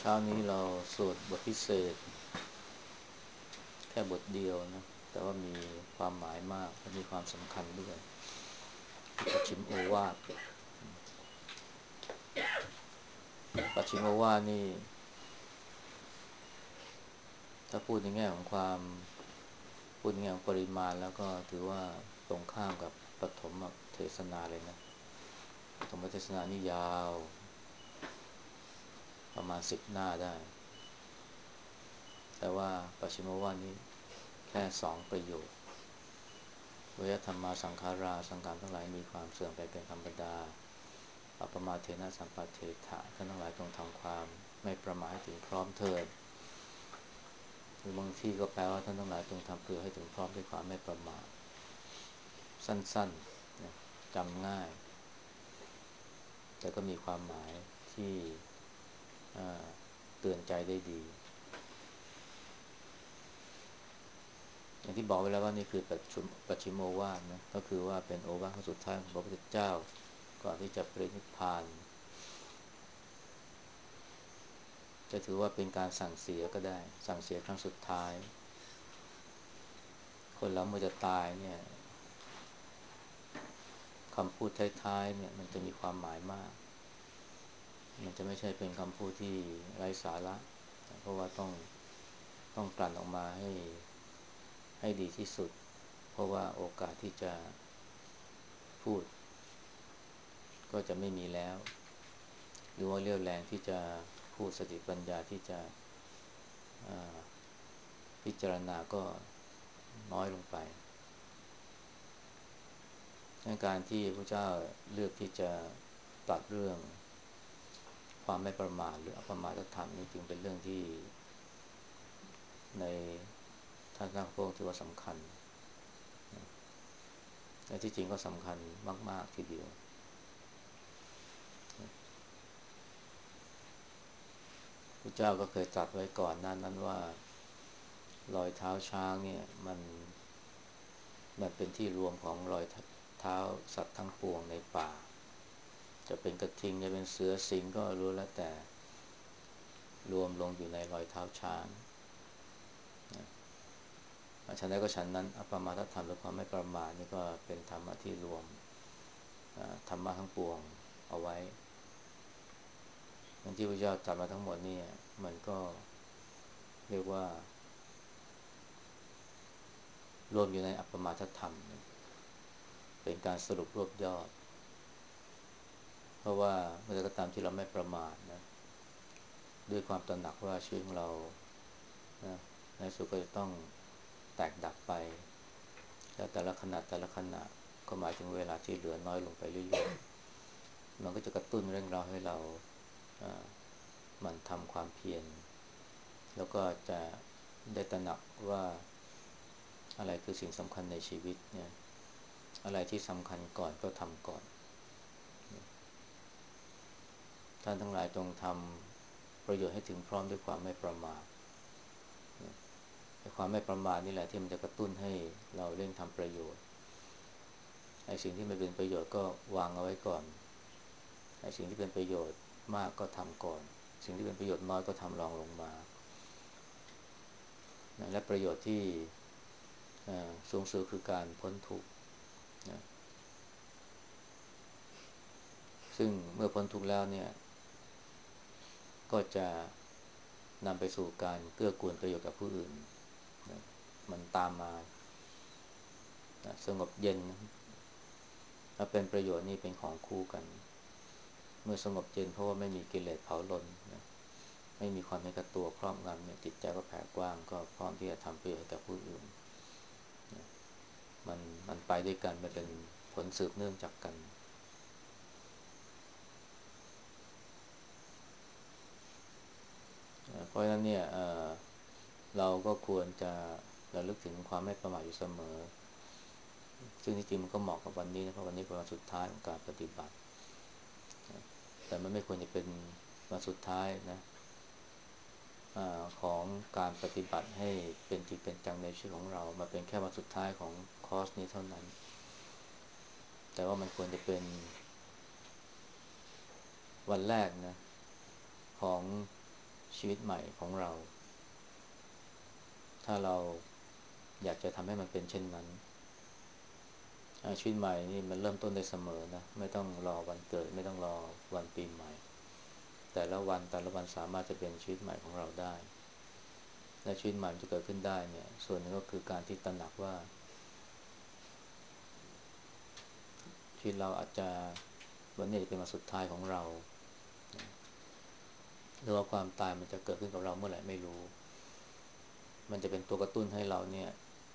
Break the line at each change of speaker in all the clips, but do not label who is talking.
ช้านี้เราสวดบทพิเศษแค่บทเดียวนะแต่ว่ามีความหมายมากและมีความสำคัญด้วยปัจฉิมโอวาทปัจฉิมโอวาทนี่ถ้าพูดในแง่ของความพูดในแง่ของปริมาณแล้วก็ถือว่าตรงข้ามกับปฐมเทศนาเลยนะปฐมเทศนานี่ยาวประมาณ10 หน้าได้แต่ว่าปัจฉิมโอวาทนี่แค่2 ประโยควยธรรมาสังขาราสังขารทั้งหลายมีความเสื่อมไปเป็นธรรมดาอัปปมาเทนะสัมปเทถะท่านทั้งหลายจงทำความไม่ประมาทให้ถึงพร้อมเถิดหรือบางที่ก็แปลว่าท่านทั้งหลายจงทำประโยชน์ให้ถึงพร้อมด้วยความไม่ประมาทสั้นๆนะจำง่ายแต่ก็มีความหมายที่เตือนใจได้ดีอย่างที่บอกไว้แล้วว่านี่คือปัจฉิมโอวาทนะก็คือว่าเป็นโอวาทสุดท้ายของพระพุทธเจ้าก่อนที่จะปรินิพพานจะถือว่าเป็นการสั่งเสียก็ได้สั่งเสียครั้งสุดท้ายคนเราเมื่อจะตายเนี่ยคำพูดท้ายๆเนี่ยมันจะมีความหมายมากมันจะไม่ใช่เป็นคำพูดที่ไร้สาระเพราะว่าต้องกลั่นออกมาให้ดีที่สุดเพราะว่าโอกาสที่จะพูดก็จะไม่มีแล้วหรือว่าเรี่ยวแรงที่จะพูดสติปัญญาที่จะพิจารณาก็น้อยลงไปในการที่พระเจ้าเลือกที่จะตรัสเรื่องความไม่ประมาทหรืออัปปมาทธรรมนี่จึงเป็นเรื่องที่ในท่านทั้งพวกถือว่าสำคัญและที่จริงก็สำคัญมากๆทีเดียวพระเจ้าก็เคยตรัสไว้ก่อนหน้านั้นว่ารอยเท้าช้างเนี่ยมันเป็นที่รวมของรอยเท้าสัตว์ทั้งปวงในป่าจะเป็นกระทิงจะเป็นเสือสิงก็รู้แล้วแต่รวมลงอยู่ในรอยเท้าช้างฉันใดก็ฉันนั้นอัปปมาทธรรมหรือความไม่ประมาทนี่ก็เป็นธรรมะที่รวมธรรมะทั้งปวงเอาไว้ทั้งที่พระเจ้าตรัสมาทั้งหมดนี่มันก็เรียกว่ารวมอยู่ในอัปปมาทธรรมเป็นการสรุปรวบยอดเพราะว่าเมื่อใดก็ตามที่เราไม่ประมาทนะด้วยความตระหนักว่าชีวิตของเรานะในสุดก็จะต้องแตกดับไปแล้วแต่ละขณะก็หมายถึงเวลาที่เหลือน้อยลงไปเรื่อยๆมันก็จะกระตุ้นเร่งเราให้เราหมั่นทำความเพียรแล้วก็จะได้ตระหนักว่าอะไรคือสิ่งสำคัญในชีวิตเนี่ยอะไรที่สำคัญก่อนก็ทำก่อนท่านทั้งหลายจงทำประโยชน์ให้ถึงพร้อมด้วยความไม่ประมาทความไม่ประมาทนี่แหละที่มันจะกระตุ้นให้เราเร่งทำประโยชน์ไอ้สิ่งที่ไม่เป็นประโยชน์ก็วางเอาไว้ก่อนไอ้สิ่งที่เป็นประโยชน์มากก็ทำก่อนสิ่งที่เป็นประโยชน์น้อยก็ทำรองลงมาและประโยชน์ที่สูงสุดคือการพ้นทุกข์นะซึ่งเมื่อพ้นทุกข์แล้วเนี่ยก็จะนำไปสู่การเกื้อกูลประโยชน์กับผู้อื่นนะมันตามมานะสงบเย็นถ้าเป็นประโยชน์นี่เป็นของคู่กันเมื่อสงบเย็นเพราะว่าไม่มีกิเลสเผาลนนะไม่มีความเห็นแก่ตัวครอบงำเนี่ยจิตใจก็แผ่กว้างก็พร้อมที่จะทำประโยชน์ให้กับผู้อื่นนะมันไปด้วยกันมันเป็นผลสืบเนื่องจากกันเพราะฉะนั้นเนี่ยเราก็ควรจะระลึกถึงความไม่ประมาทอยู่เสมอซึ่งที่จริงมันก็เหมาะกับวันนี้นะเพราะวันนี้เป็นวันสุดท้ายของการปฏิบัติแต่มันไม่ควรจะเป็นวันสุดท้ายนะของการปฏิบัติให้เป็นจริงเป็นจังในชีวิตของเรามาเป็นแค่วันสุดท้ายของคอร์สนี้เท่านั้นแต่ว่ามันควรจะเป็นวันแรกนะของชีวิตใหม่ของเราถ้าเราอยากจะทำให้มันเป็นเช่นนั้นชีวิตใหม่นี่มันเริ่มต้นได้เสมอนะไม่ต้องรอวันเกิดไม่ต้องรอวันปีใหม่แต่ละวันสามารถจะเป็นชีวิตใหม่ของเราได้และชีวิตใหม่จะเกิดขึ้นได้เนี่ยส่วนหนึ่งก็คือการที่ตระหนักว่าชีวิตเราอาจจะวันนี้จะเป็นวันสุดท้ายของเราหรือว่าความตายมันจะเกิดขึ้นกับเราเมื่อไหร่ไม่รู้มันจะเป็นตัวกระตุ้นให้เราเนี่ย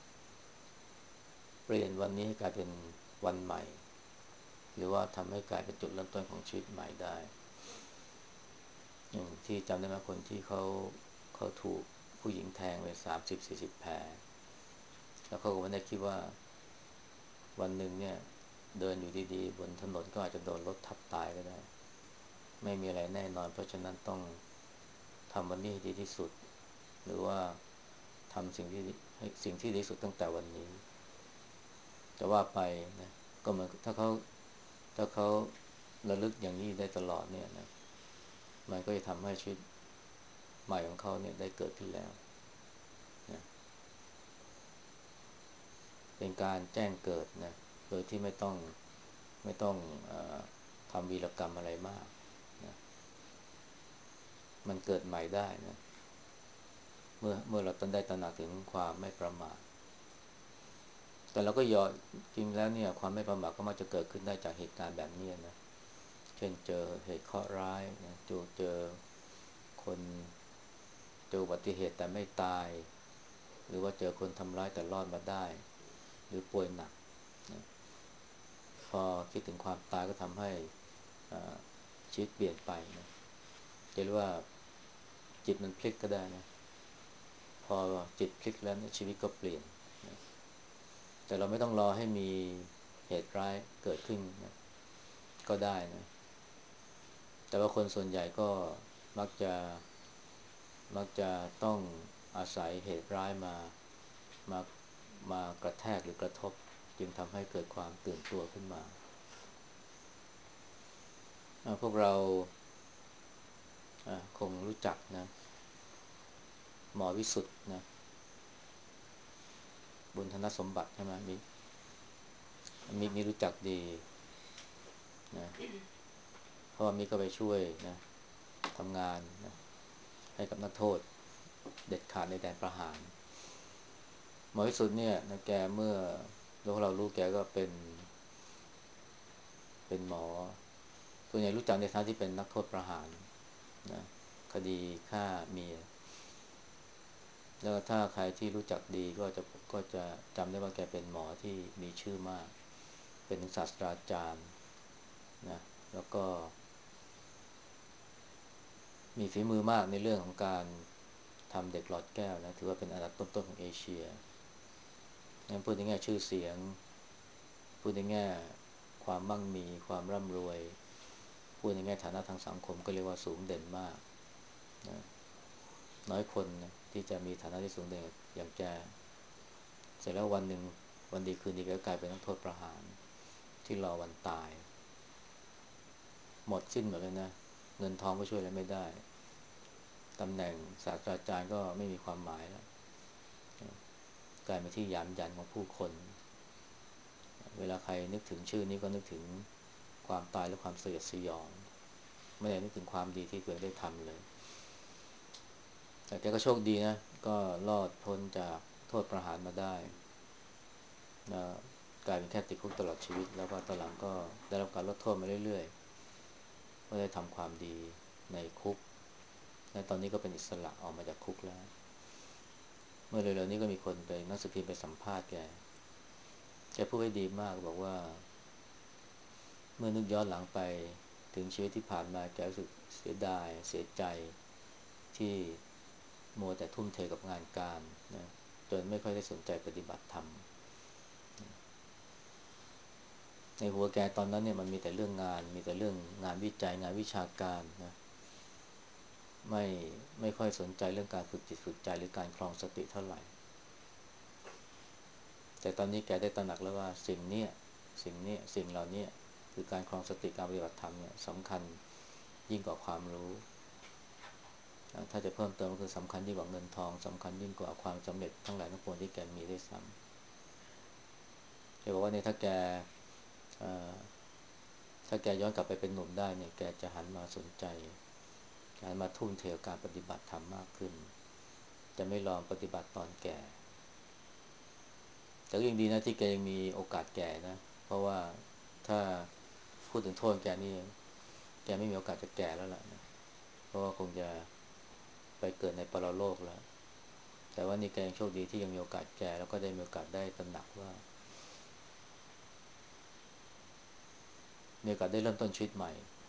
เปลี่ยนวันนี้ให้กลายเป็นวันใหม่หรือว่าทำให้กลายเป็นจุดเริ่มต้นของชีวิตใหม่ได้อย่างที่จำได้ไหมคนที่เขาถูกผู้หญิงแทงไป30-40แผลแล้วเขาก็ไม่ได้คิดว่าวันหนึ่งเนี่ยเดินอยู่ดีๆบนถนนก็อาจจะโดนรถทับตายก็ได้ไม่มีอะไรแน่นอนเพราะฉะนั้นต้องทำวันนี้ให้ดีที่สุดหรือว่าทำสิ่งที่ดีที่สุดตั้งแต่วันนี้จะว่าไปนะก็เหมือนถ้าเขาระลึกอย่างนี้ได้ตลอดเนี่ยนะมันก็จะทำให้ชีวิตใหม่ของเขาเนี่ยได้เกิดขึ้นแล้วนะเป็นการแจ้งเกิดนะโดยที่ไม่ต้องเออทำวีรกรรมอะไรมากนะมันเกิดใหม่ได้นะเมื่อเราได้ตระหนักถึงความไม่ประมาทแต่เราก็จริงแล้วเนี่ยความไม่ประมาทก็มักจะเกิดขึ้นได้จากเหตุการณ์แบบนี้นะเช่นเจอเหตุเคราะห์ร้ายนะเจอคนเจออุบัติเหตุแต่ไม่ตายหรือว่าเจอคนทำร้ายแต่รอดมาได้หรือป่วยหนักนะพอคิดถึงความตายก็ทำให้อ่าชีวิตเปลี่ยนไปนะจะเรียกว่าจิตมันพลิกก็ได้นะพอจิตพลิกแล้วเนี่ยชีวิตก็เปลี่ยนนะแต่เราไม่ต้องรอให้มีเหตุร้ายเกิดขึ้นนะก็ได้นะแต่ว่าคนส่วนใหญ่ก็มักจะมักจะต้องอาศัยเหตุร้ายมามากระแทกหรือกระทบจึงทำให้เกิดความตื่นตัวขึ้นมาพวกเราคงรู้จักนะหมอวิสุทธ์นะบุญธนสมบัติใช่ไหมมิรู้จักดีนะเพราะว่ามิก็ไปช่วยนะทำงานนะให้กับนักโทษเด็ดขาดในแดนประหารหมอวิสุทธ์เนี่ยนะแกเมื่อเรารู้แกก็เป็นหมอส่วนใหญ่รู้จักในฐานะที่เป็นนักโทษประหารนะคดีฆ่าเมียแล้วถ้าใครที่รู้จักดีก็จะจำได้ว่าแกเป็นหมอที่มีชื่อมากเป็นศาสตราจารย์นะแล้วก็มีฝีมือมากในเรื่องของการทำเด็กหลอดแก้วนะถือว่าเป็นอันดับต้นๆของเอเชียงั้นพูดในแง่ชื่อเสียงพูดในแง่ความมั่งมีความร่ำรวยพูดในแง่ฐานะทางสังคมก็เรียกว่าสูงเด่นมากนะน้อยคนนะที่จะมีฐานะที่สูงเด่นอย่างแกเสร็จแล้ววันหนึ่งวันดีคืนดีก็กลายเป็นนักโทษประหารที่รอวันตายหมดสิ้นหมดเลยนะเงินทองก็ช่วยอะไรไม่ได้ตำแหน่งศาสตราจารย์ก็ไม่มีความหมายแล้วกลายเป็นที่ยามยันของผู้คนเวลาใครนึกถึงชื่อนี้ก็นึกถึงความตายและความสยดสยองไม่ได้นึกถึงความดีที่ตัวเองได้ทำเลยแต่แกก็โชคดีนะก็รอดพ้นจากโทษประหารมาได้นะกลายเป็นแค่ติดคุกตลอดชีวิตแล้วก็ตอนหลังก็ได้รับการลดโทษมาเรื่อยๆก็ได้ทำความดีในคุกและตอนนี้ก็เป็นอิสระออกมาจากคุกแล้วเมื่อเร็วๆนี้ก็มีคนไปนักสืบพิมพ์ไปสัมภาษณ์แกพูดไว้ดีมากบอกว่าเมื่อนึกย้อนหลังไปถึงชีวิตที่ผ่านมาแกรู้สึกเสียดายเสียใจที่มัวแต่ทุ่มเทกับงานการนะจนไม่ค่อยได้สนใจปฏิบัติธรรมในหัวแกตอนนั้นเนี่ยมันมีแต่เรื่องงานมีแต่เรื่องงานวิจัยงานวิชาการนะไม่ไม่ค่อยสนใจเรื่องการฝึกจิตฝึกใจหรือการครองสติเท่าไหร่แต่ตอนนี้แกได้ตระหนักแล้วว่าสิ่งเหล่านี้คือการครองสติการปฏิบัติธรรมเนี่ยสำคัญยิ่งกว่าความรู้ถ้าจะเพิ่มเติมก็คือสำคัญยิ่งกว่าเงินทองสำคัญยิ่งกว่าความสำเร็จทั้งหลายทั้งปวงที่แกมีด้วยซ้ำแกบอกว่าเนี่ยเอ่อถ้าแกย้อนกลับไปเป็นหนุ่มได้เนี่ยแกจะหันมาสนใจหันมาทุ่มเทกับการปฏิบัติธรรมมากขึ้นจะไม่ลองปฏิบัติตอนแก่แต่ก็ยังดีนะที่แกยังมีโอกาสแก่นะเพราะว่าถ้าพูดถึงโทษแกนี่แกไม่มีโอกาสจะแก่แล้วล่ะนะเพราะว่าคงจะไปเกิดในปรโลกแล้วแต่ว่านี่แกยังโชคดีที่ยังมีโอกาสแก่แล้วก็ได้มีโอกาสได้ตระหนักว่ามีโอกาสได้เริ่มต้นชีวิตใหม่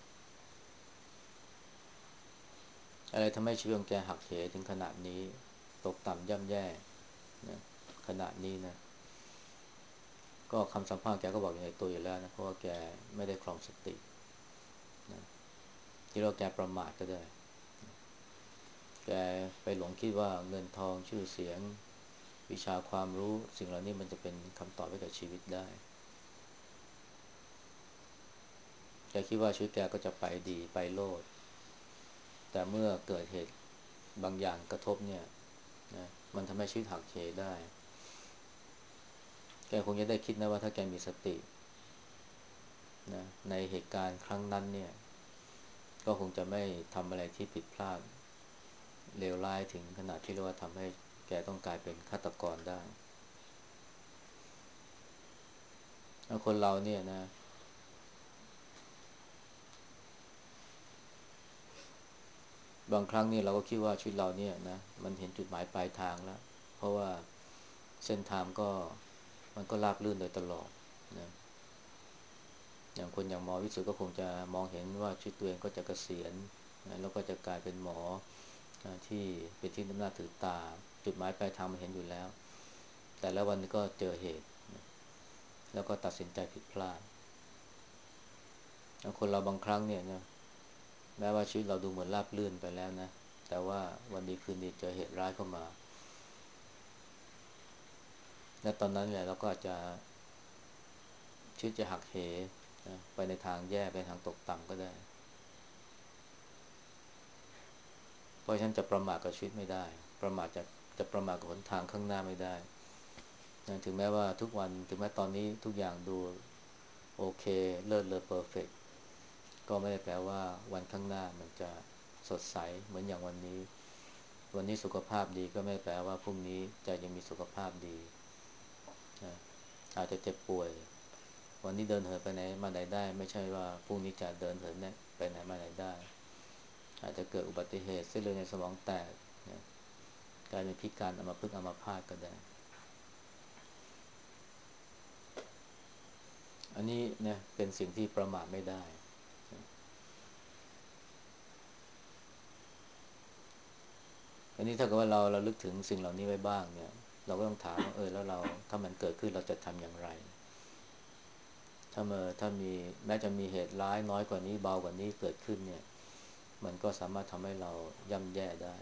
อะไรทำให้ชีวิตของแกหักเหถึงขนาดนี้ตกต่ำย่ำแย่นะขนาดนี้นะก็คำสัมภาษณ์แกก็บอกอยู่ในตัวอยู่แล้วนะเพราะว่าแกไม่ได้ครองสตินะที่เราแกประมาทก็ได้แกไปหลงคิดว่าเงินทองชื่อเสียงวิชาความรู้สิ่งเหล่านี้มันจะเป็นคำตอบให้กับชีวิตได้แกคิดว่าชีวิตแกก็จะไปดีไปโลดแต่เมื่อเกิดเหตุบางอย่างกระทบเนี่ยนะมันทำให้ชีวิตหักเหได้แกคงจะได้คิดนะว่าถ้าแกมีสตินะในเหตุการณ์ครั้งนั้นเนี่ยก็คงจะไม่ทำอะไรที่ผิดพลาดเลวร้ายถึงขนาดที่เรียกว่าทำให้แกต้องกลายเป็นฆาตกรได้แล้วคนเราเนี่ยนะบางครั้งเนี่ยเราก็คิดว่าชีวิตเราเนี่ยนะมันเห็นจุดหมายปลายทางแล้วเพราะว่าเส้นทางก็มันก็ราบรื่นโดยตลอดนะอย่างคนอย่างหมอวิสุทธ์ก็คงจะมองเห็นว่าชีวิตตัวเองก็จะเกษียณนะแล้วก็จะกลายเป็นหมอที่เป็นที่นับหน้าถือตาจุดหมายปลายทางมันเห็นอยู่แล้วแต่แล้ววันนี้ก็เจอเหตุนะแล้วก็ตัดสินใจผิดพลาดคนเราบางครั้งเนี่ยนะแม้ว่าชีวิตเราดูเหมือนราบรื่นไปแล้วนะแต่ว่าวันดีคืนดีเจอเหตุร้ายเข้ามาและตอนนั้นแหละเราก็อาจจะชีวิตจะหักเหนะไปในทางแย่ไปทางตกต่ำก็ได้เพราะฉะนั้นจะประมาทกับชีวิตไม่ได้ประมาทจะประมาทกับหนทางข้างหน้าไม่ได้นะถึงแม้ว่าทุกวันถึงแม้ตอนนี้ทุกอย่างดูโอเคเลิศเลอเพอร์เฟกต์ก็ไม่ได้แปลว่าวันข้างหน้ามันจะสดใสเหมือนอย่างวันนี้วันนี้สุขภาพดีก็ไม่ได้แปลว่าพรุ่งนี้จะยังมีสุขภาพดีนะอาจจะเจ็บป่วยวันนี้เดินเหินไปไหนมาไหนได้ไม่ใช่ว่าพรุ่งนี้จะเดินเหินไปไหนมาไหนได้อาจจะเกิดอุบัติเหตุเส้นเลือดในสมองแตกนะกลายเป็นพิการอัมพฤกษ์อัมพาตก็ได้อันนี้นะเป็นสิ่งที่ประมาทไม่ได้อันนี้ถ้าเกิดว่าเราลึกถึงสิ่งเหล่านี้ไว้บ้างเนี่ยเราก็ต้องถามว่าแล้วเราถ้ามันเกิดขึ้นเราจะทำอย่างไรถ้ามีแม้จะมีเหตุร้ายน้อยกว่านี้เบากว่านี้เกิดขึ้นเนี่ยมันก็สามารถทำให้เราย่ำแย่ได้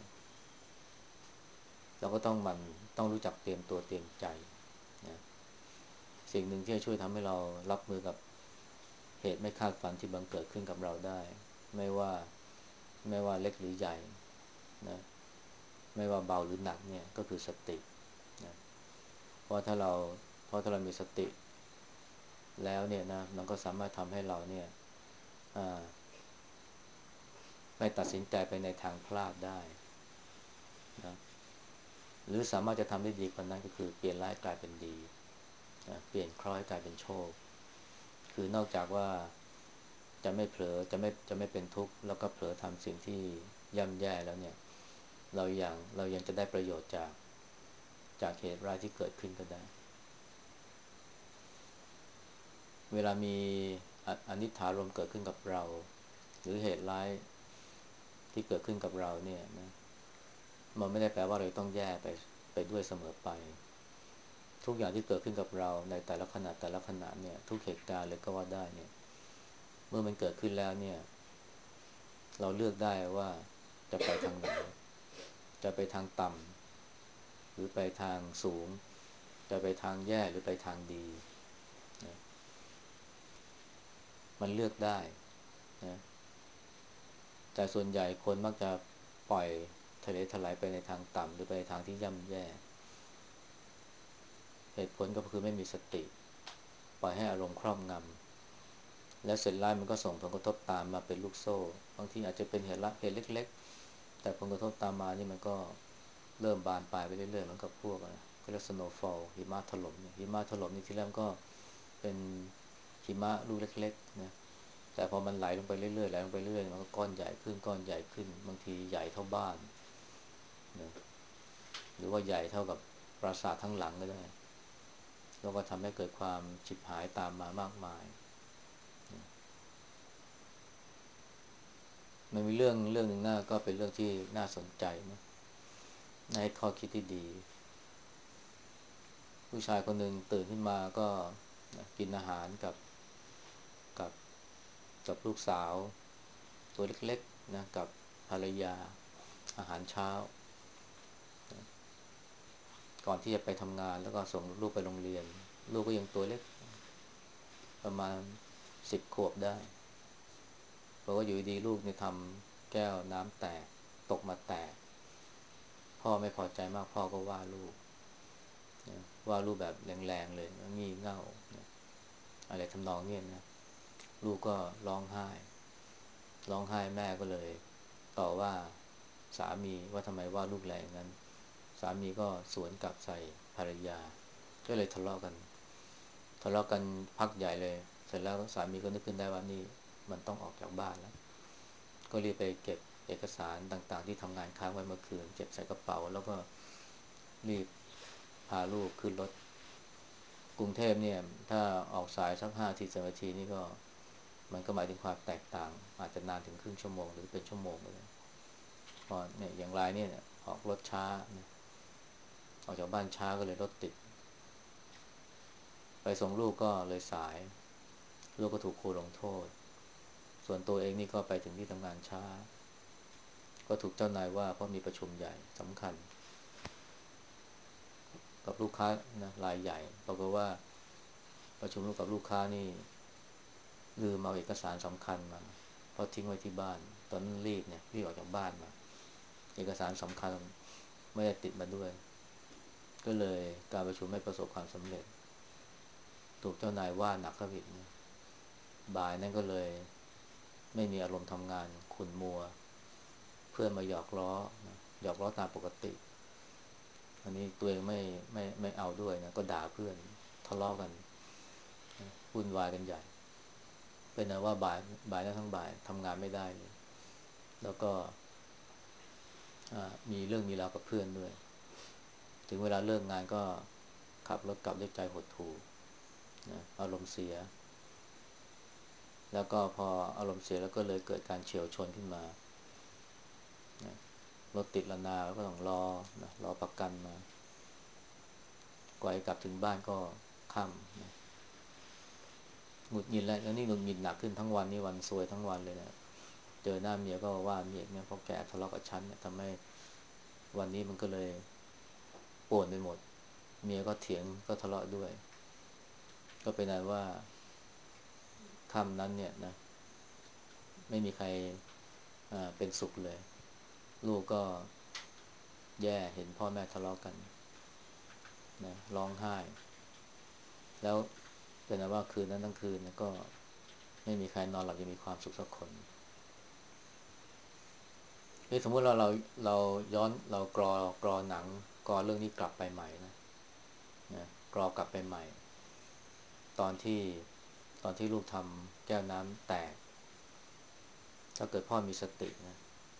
เราก็ต้องรู้จักเตรียมตัวเตรียมใจนะสิ่งหนึ่งที่จะช่วยทำให้เรารับมือกับเหตุไม่คาดฝันที่บังเกิดขึ้นกับเราได้ไม่ว่าไม่ว่าเล็กหรือใหญ่นะไม่ว่าเบาหรือหนักเนี่ยก็คือสตินะเพราะถ้าเราเพราะถ้าเรามีสติแล้วเนี่ยนะมันก็สามารถทำให้เราเนี่ยไม่ตัดสินใจไปในทางพลาดได้นะหรือสามารถจะทำได้ดีกว่านั้นก็คือเปลี่ยนร้ายกลายเป็นดีนะเปลี่ยนเคราะห์ให้กลายเป็นโชคคือนอกจากว่าจะไม่เผลอจะไม่เป็นทุกข์แล้วก็เผลอทำสิ่งที่ย่ำแย่แล้วเนี่ยเรายังจะได้ประโยชน์จากเหตุร้ายที่เกิดขึ้นก็ได้เวลามีอนิจฐารมณ์เกิดขึ้นกับเราหรือเหตุร้ายที่เกิดขึ้นกับเราเนี่ยนะมันไม่ได้แปลว่าเราต้องแย่ไปด้วยเสมอไปทุกอย่างที่เกิดขึ้นกับเราในแต่ละขณะเนี่ยทุกเหตุการณ์เลยก็ว่าได้เนี่ยเมื่อมันเกิดขึ้นแล้วเนี่ยเราเลือกได้ว่าจะไปทางไหนจะไปทางต่ำหรือไปทางสูงจะไปทางแย่หรือไปทางดีนะมันเลือกได้นะแต่ส่วนใหญ่คนมักจะปล่อยทะเลถลายไปในทางต่ำหรือไปในทางที่ย่ำแย่เหตุผลก็คือไม่มีสติปล่อยให้อารมณ์ครอบงำและเสร็จแล้วมันก็ส่งผลกระทบตามมาเป็นลูกโซ่บางทีอาจจะเป็นเหตุเล็กๆแต่ผลกระทบตามมานี่มันก็เริ่มบานปลายไปเรื่อยๆเหมือนกับพวกนะก็เรียก snowfall หิมะถล่มหิมะถล่มนี่ทีแรกก็เป็นหิมะลูกเล็กๆนะแต่พอมันไหลลงไปเรื่อยๆไหลลงไปเรื่อยๆมันก็ก้อนใหญ่ขึ้นก้อนใหญ่ขึ้นบางทีใหญ่เท่าบ้านนะหรือว่าใหญ่เท่ากับปราสาททั้งหลังก็ได้แล้วก็ทำให้เกิดความฉิบหายตามมามากมายมันมีเรื่องหนึ่งน่าก็เป็นเรื่องที่น่าสนใจนะในข้อคิดที่ดีผู้ชายคนหนึ่งตื่นขึ้นมาก็กินอาหารกับกับลูกสาวตัวเล็กๆนะกับภรรยาอาหารเช้าก่อนที่จะไปทำงานแล้วก็ส่งลูกไปโรงเรียนลูกก็ยังตัวเล็กประมาณ10 ขวบได้เพราะว่าอยู่ดีๆลูกเนี่ยทำแก้วน้ำแตกตกมาแตกพ่อไม่พอใจมากพ่อก็ว่าลูกนะว่าลูกแบบแรงๆเลยงี่เง่านะอะไรทำนองเนี้ยนะลูกก็ร้องไห้ร้องไห้แม่ก็เลยต่อว่าสามีว่าทำไมว่าลูกแรงงั้นสามีก็สวนกลับใส่ภรรยาก็เลยทะเลาะกันพักใหญ่เลยเสร็จแล้วสามีก็นึกขึ้นได้ว่านี่มันต้องออกจากบ้านแล้วก็รีบไปเก็บเอกสารต่างๆที่ทำงานค้างไว้เมื่อคืนเก็บใส่กระเป๋าแล้วก็รีบพาลูกขึ้นรถกรุงเทพเนี่ยถ้าออกสายสัก5 ที 10 นาทีนี่ก็มันก็หมายถึงความแตกต่างอาจจะนานถึงครึ่งชั่วโมงหรือเป็นชั่วโมงเลยเพราะเนี่ยอย่างไรเนี่ยออกรถช้าออกจากบ้านช้าก็เลยรถติดไปส่งลูกก็เลยสายลูกก็ถูกครูลงโทษส่วนตัวเองนี่ก็ไปถึงที่ทำงานช้าก็ถูกเจ้านายว่าเพราะมีประชุมใหญ่สำคัญกับลูกค้านะรายใหญ่ปรากฏว่าประชุมกับลูกค้านี่ลืมเอาเอกสารสำคัญมาเพราะทิ้งไว้ที่บ้านตอนนั้นรีบออกจากบ้านมาเอกสารสำคัญไม่ได้ติดมาด้วยก็เลยการประชุมไม่ประสบความสำเร็จถูกเจ้านายว่าหนักเข้าไปอีกนะบ่ายนั้นก็เลยไม่มีอารมณ์ทำงานขุ่นมัวเพื่อนมาหยอกล้อนะหยอกล้อตามปกติอันนี้ตัวเองไม่เอาด้วยนะก็ด่าเพื่อนทะเลาะกันวุ่นวายกันใหญ่เป็นนะว่าบ่ายแล้วทั้งบ่ายทำงานไม่ได้เลยแล้วก็มีเรื่องมีราวกับเพื่อนด้วยถึงเวลาเลิกงานก็ขับรถกลับด้วยใจหดหู่นะอารมณ์เสียแล้วก็พออารมณ์เสียแล้วก็เลยเกิดการเฉี่ยวชนขึ้นมานะรถติดระนาแล้วก็ต้องรอนะรอประกันมากว่าจะกลับถึงบ้านก็ค่ำนะหงุดหงิดแล้วนี่หงุดหงิดหนักขึ้นทั้งวันนี่วันซวยทั้งวันเลยนะเจอหน้าเมียก็ว่าเมียเนี่ยเพราะแกทะเลาะกับฉันเนี่ยทำให้วันนี้มันก็เลยป่วนไปหมดเมียก็เถียงก็ทะเลาะด้วยก็เป็นนั้นว่าค่ำนั้นเนี่ยนะไม่มีใครเป็นสุขเลยลูกก็แย่เห็นพ่อแม่ทะเลาะกันนะร้องไห้แล้วเป็นนั้นว่าคืนนั้นทั้งคืนนะก็ไม่มีใครนอนหลับยังมีความสุขสักคนสมมติเราย้อนเรากรอหนังกรอเรื่องนี้กลับไปใหม่นะกรอกลับไปใหม่ตอนที่ตอนที่ลูกทำแก้วน้ำแตกถ้าเกิดพ่อมีสตินะ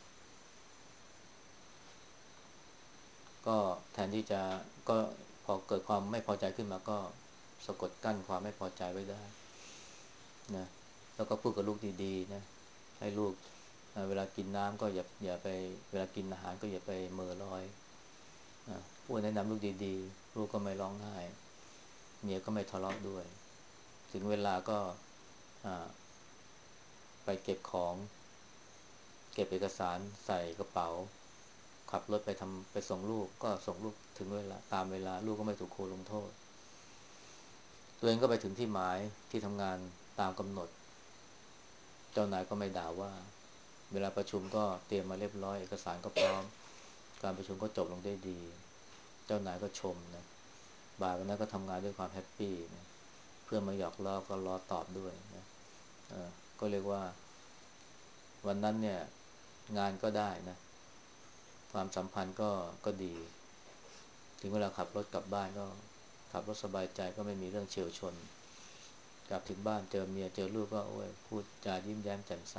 ก็แทนที่จะก็พอเกิดความไม่พอใจขึ้นมาก็สะกดกั้นความไม่พอใจไว้ได้นะแล้วก็พูดกับลูกดีๆนะให้ลูกเวลากินน้ำก็อย่าไปเวลากินอาหารก็อย่าไปเหม่อลอยพูดแนะนำลูกดีๆลูกก็ไม่ร้องไห้เมียก็ไม่ทะเลาะด้วยถึงเวลาก็ไปเก็บของเก็บเอกสารใส่กระเป๋าขับรถไปส่งลูกก็ส่งลูกถึงเวลาตามเวลาลูกก็ไม่ถูกครูลงโทษตัวเองก็ไปถึงที่หมายที่ทำงานตามกำหนดเจ้านายก็ไม่ด่าว่าเวลาประชุมก็เตรียมมาเรียบร้อยเอกสารก็พร้อมการประชุมก็จบลงได้ดีเจ้านายก็ชมนะบ่ายวันนั้นก็ทำงานด้วยความแฮปปี้นะเพื่อนมาหยอกล้อก็ล้อตอบด้วยนะเออก็เรียกว่าวันนั้นเนี่ยงานก็ได้นะความสัมพันธ์ก็ดีถึงเวลาขับรถกลับบ้านก็ขับรถสบายใจก็ไม่มีเรื่องเฉียวชนกลับถึงบ้านเจอเมียเจอลูกก็โอ้ยพูดจายิ้มแย้มแจ่มใส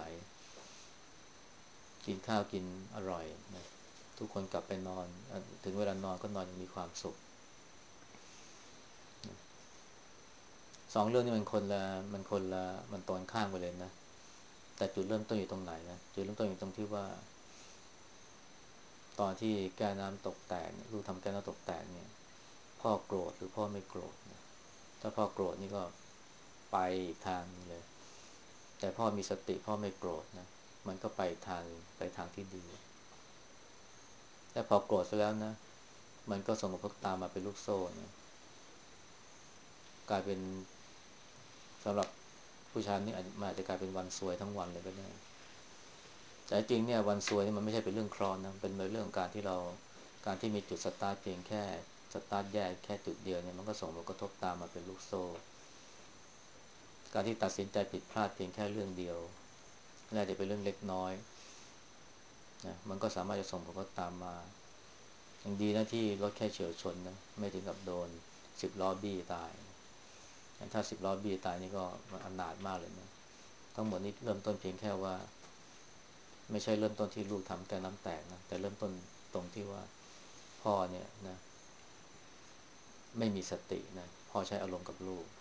กินข้าวกินอร่อยนะทุกคนกลับไปนอนถึงเวลานอนก็นอนอย่างมีความสุขสองเรื่องนี้มันตรงข้ามกันเลยนะแต่จุดเริ่มต้นอยู่ตรงไหนนะจุดเริ่มต้นอยู่ตรงที่ว่าตอนที่แก้วน้ำตกแตกลูกทำแก้วน้ำตกแตกเนี่ยพ่อโกรธหรือพ่อไม่โกรธนะถ้าพ่อโกรธนี่ก็ไปอีกทางเลยแต่พ่อมีสติพ่อไม่โกรธนะมันก็ไปทางที่ดีแต่พอโกรธซะแล้วนะมันก็ส่งผลตามมาเป็นลูกโซ่นะกลายเป็นสำหรับผู้ชายนี่อาจจะกลายเป็นวันซวยทั้งวันเลยก็ได้แต่จริงเนี่ยวันซวยนี่มันไม่ใช่เป็นเรื่องเคราะห์นะเป็นเรื่องการที่การที่มีจุดสตาร์ทเพียงแค่สตาร์ทแยกแค่จุดเดียวเนี่ยมันก็ส่งผลกระทบตามมาเป็นลูกโซ่การที่ตัดสินใจผิดพลาดเพียงแค่เรื่องเดียวน่าจะเป็นเรื่องเล็กน้อยนะมันก็สามารถจะส่งผลกระทบตามมาอย่างดีนะที่รถแค่เฉียวชนนะไม่ถึงกับโดน10 ล้อบี้ตายถ้า10 ล้อบี้ตายนี่ก็มันอนาถมากเลยนะทั้งหมดนี้เริ่มต้นเพียงแค่ว่าไม่ใช่เริ่มต้นที่ลูกทำแก้วน้ำแตกนะแต่เริ่มต้นตรงที่ว่าพ่อเนี่ยนะไม่มีสตินะพ่อใช้อารมณ์กับลูก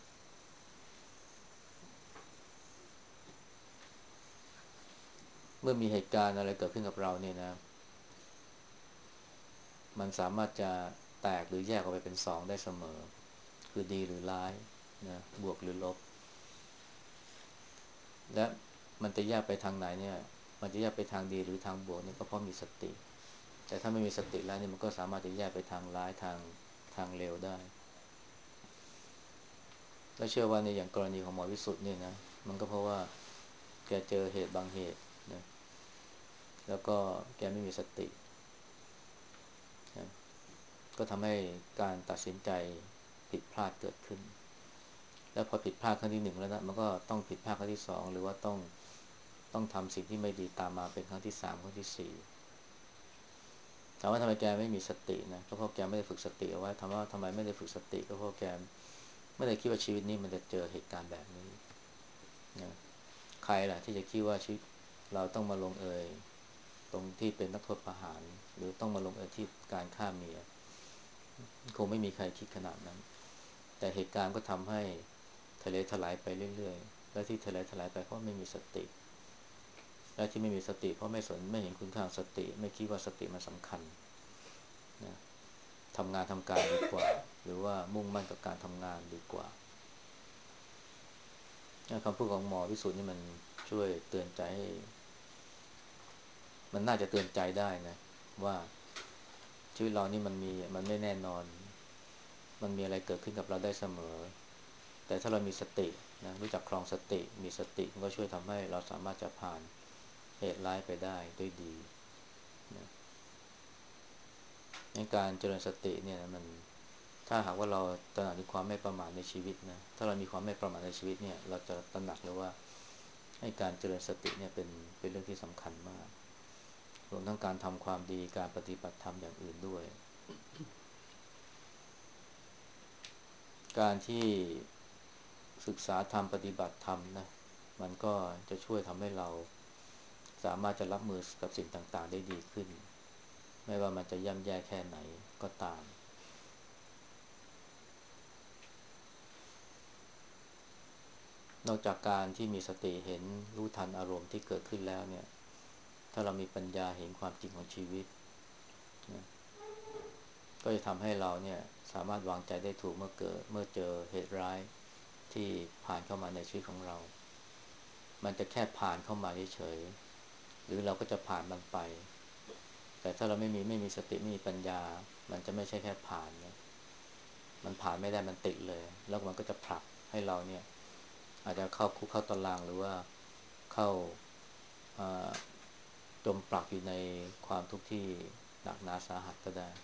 เมื่อมีเหตุการณ์อะไรเกิดขึ้นกับเราเนี่ยนะมันสามารถจะแตกหรือแยกออกไปเป็นสองได้เสมอคือดีหรือร้ายนะบวกหรือลบและมันจะแยกไปทางไหนเนี่ยมันจะแยกไปทางดีหรือทางบวกเนี่ยก็เพราะมีสติแต่ถ้าไม่มีสติแล้วเนี่ยมันก็สามารถจะแยกไปทางร้ายทางเลวได้และเชื่อว่าในอย่างกรณีของหมอวิสุทธ์เนี่ยนะมันก็เพราะว่าแกเจอเหตุบางเหตุนะแล้วก็แกไม่มีสตินะก็ทำให้การตัดสินใจผิดพลาดเกิดขึ้นแล้วพอผิดพลาดครั้งที่หนึ่งแล้วนะมันก็ต้องผิดพลาดครั้งที่สองหรือว่าต้องทำสิ่งที่ไม่ดีตามมาเป็นครั้งที่สามครั้งที่สี่ถามว่าทำไมแกไม่มีสตินะก็เพราะแกไม่ได้ฝึกสติเอาไว้ถามว่าทำไมไม่ได้ฝึกสติก็เพราะแกไม่ได้คิดว่าชีวิตนี้มันจะเจอเหตุการณ์แบบนี้นะใครล่ะที่จะคิดว่าชีวิตเราต้องมาลงเอยตรงที่เป็นนักโทษประหารหรือต้องมาลงเอยที่การฆ่าเมียคงไม่มีใครคิดขนาดนั้นแต่เหตุการณ์ก็ทำให้ทะเลถลายไปเรื่อยๆและที่ทะเลถลายไปเพราะไม่มีสติและที่ไม่มีสติเพราะไม่เห็นคุณค่าของสติไม่คิดว่าสติมันสำคัญนะทำงานทำการดีกว่าหรือว่ามุ่งมั่นกับการทำงานดีกว่าคำพูดของหมอวิสุทธ์นี่มันช่วยเตือนใจให้มันน่าจะเตือนใจได้นะว่าชีวิตเรานี่มันไม่แน่นอนมันมีอะไรเกิดขึ้นกับเราได้เสมอแต่ถ้าเรามีสตินะรู้จักครองสติมีสติมันก็ช่วยทำให้เราสามารถจะผ่านเหตุร้ายไปได้ด้วยดีนะในการเจริญสติเนี่ยนะมันถ้าหากว่าเราตระหนักถึงความไม่ประมาทในชีวิตนะถ้าเรามีความไม่ประมาทในชีวิตเนี่ยเราจะตระหนักเลยว่าให้การเจริญสติเนี่ยเป็นเรื่องที่สำคัญมากรวมทั้งการทำความดีการปฏิบัติธรรมอย่างอื่นด้วยการที่ศึกษาธรรมปฏิบัติธรรมนะมันก็จะช่วยทำให้เราสามารถจะรับมือกับสิ่งต่างๆได้ดีขึ้นไม่ว่ามันจะย่ำแย่แค่ไหนก็ตามนอกจากการที่มีสติเห็นรู้ทันอารมณ์ที่เกิดขึ้นแล้วเนี่ยถ้าเรามีปัญญาเห็นความจริงของชีวิตนะก็จะทำให้เราเนี่ยสามารถวางใจได้ถูกเมื่อเจอเหตุร้ายที่ผ่านเข้ามาในชีวิตของเรามันจะแค่ผ่านเข้ามาเฉยๆหรือเราก็จะผ่านมันไปแต่ถ้าเราไม่มีสติไม่มีปัญญามันจะไม่ใช่แค่ผ่านนะมันผ่านไม่ได้มันติดเลยแล้วมันก็จะผลักให้เราเนี่ยอาจจะเข้าคุกเข้าตารางหรือว่าเข้าจมปลักอยู่ในความทุกข์ที่หนักหนาสาหัสก็ได้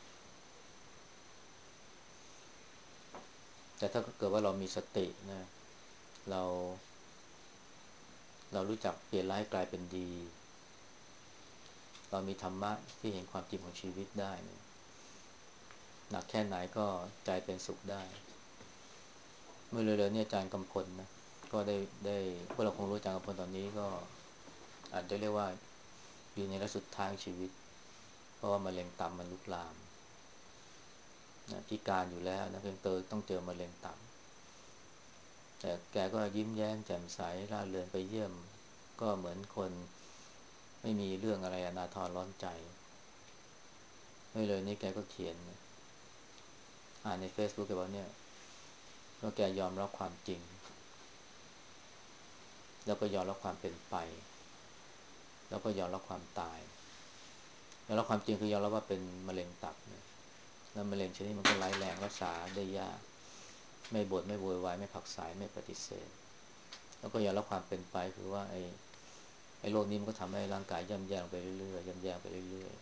แต่ถ้าเกิดว่าเรามีสตินะเราเรารู้จักเปลี่ยนร้ายกลายเป็นดีเรามีธรรมะที่เห็นความจริงของชีวิตได้เนี่ยหนักแค่ไหนก็ใจเป็นสุขได้เมื่อเร็วๆเนี่ยอาจารย์กำพลนะก็ได้พวกเราคงรู้อาจารย์กำพลตอนนี้ก็อาจจะเรียกว่าอยู่ในระยะสุดท้ายของชีวิตเพราะว่ามะเร็งตับมันลุกลามนะพิการอยู่แล้วนะเพียงต้องเจอมะเร็งตับแต่แกก็ยิ้มแย้มแจ่มใสร่าเริงไปเยี่ยมก็เหมือนคนไม่มีเรื่องอะไรอนาถร้อนใจไม่เลยนี่แกก็เขียนใน Facebook แกบอกเนี่ยว่าแกยอมรับความจริงแล้วก็ยอมรับความเป็นไปแล้วก็ยอมรับความตายยอมรับความจริงคือยอมรับว่าเป็นมะเร็งตับเนี่ยแล้วมะเร็งชนิดมันก็ร้ายแรงรักษาได้ยากไม่บ่นไม่โวยวายไม่ผักสายไม่ปฏิเสธแล้วก็ยอมรับความเป็นไปคือว่าไอ้โรคนี้มันก็ทำให้ร่างกายย่ำแย่ลงไปเรื่อยๆย่ำแย่ไปเรื่อย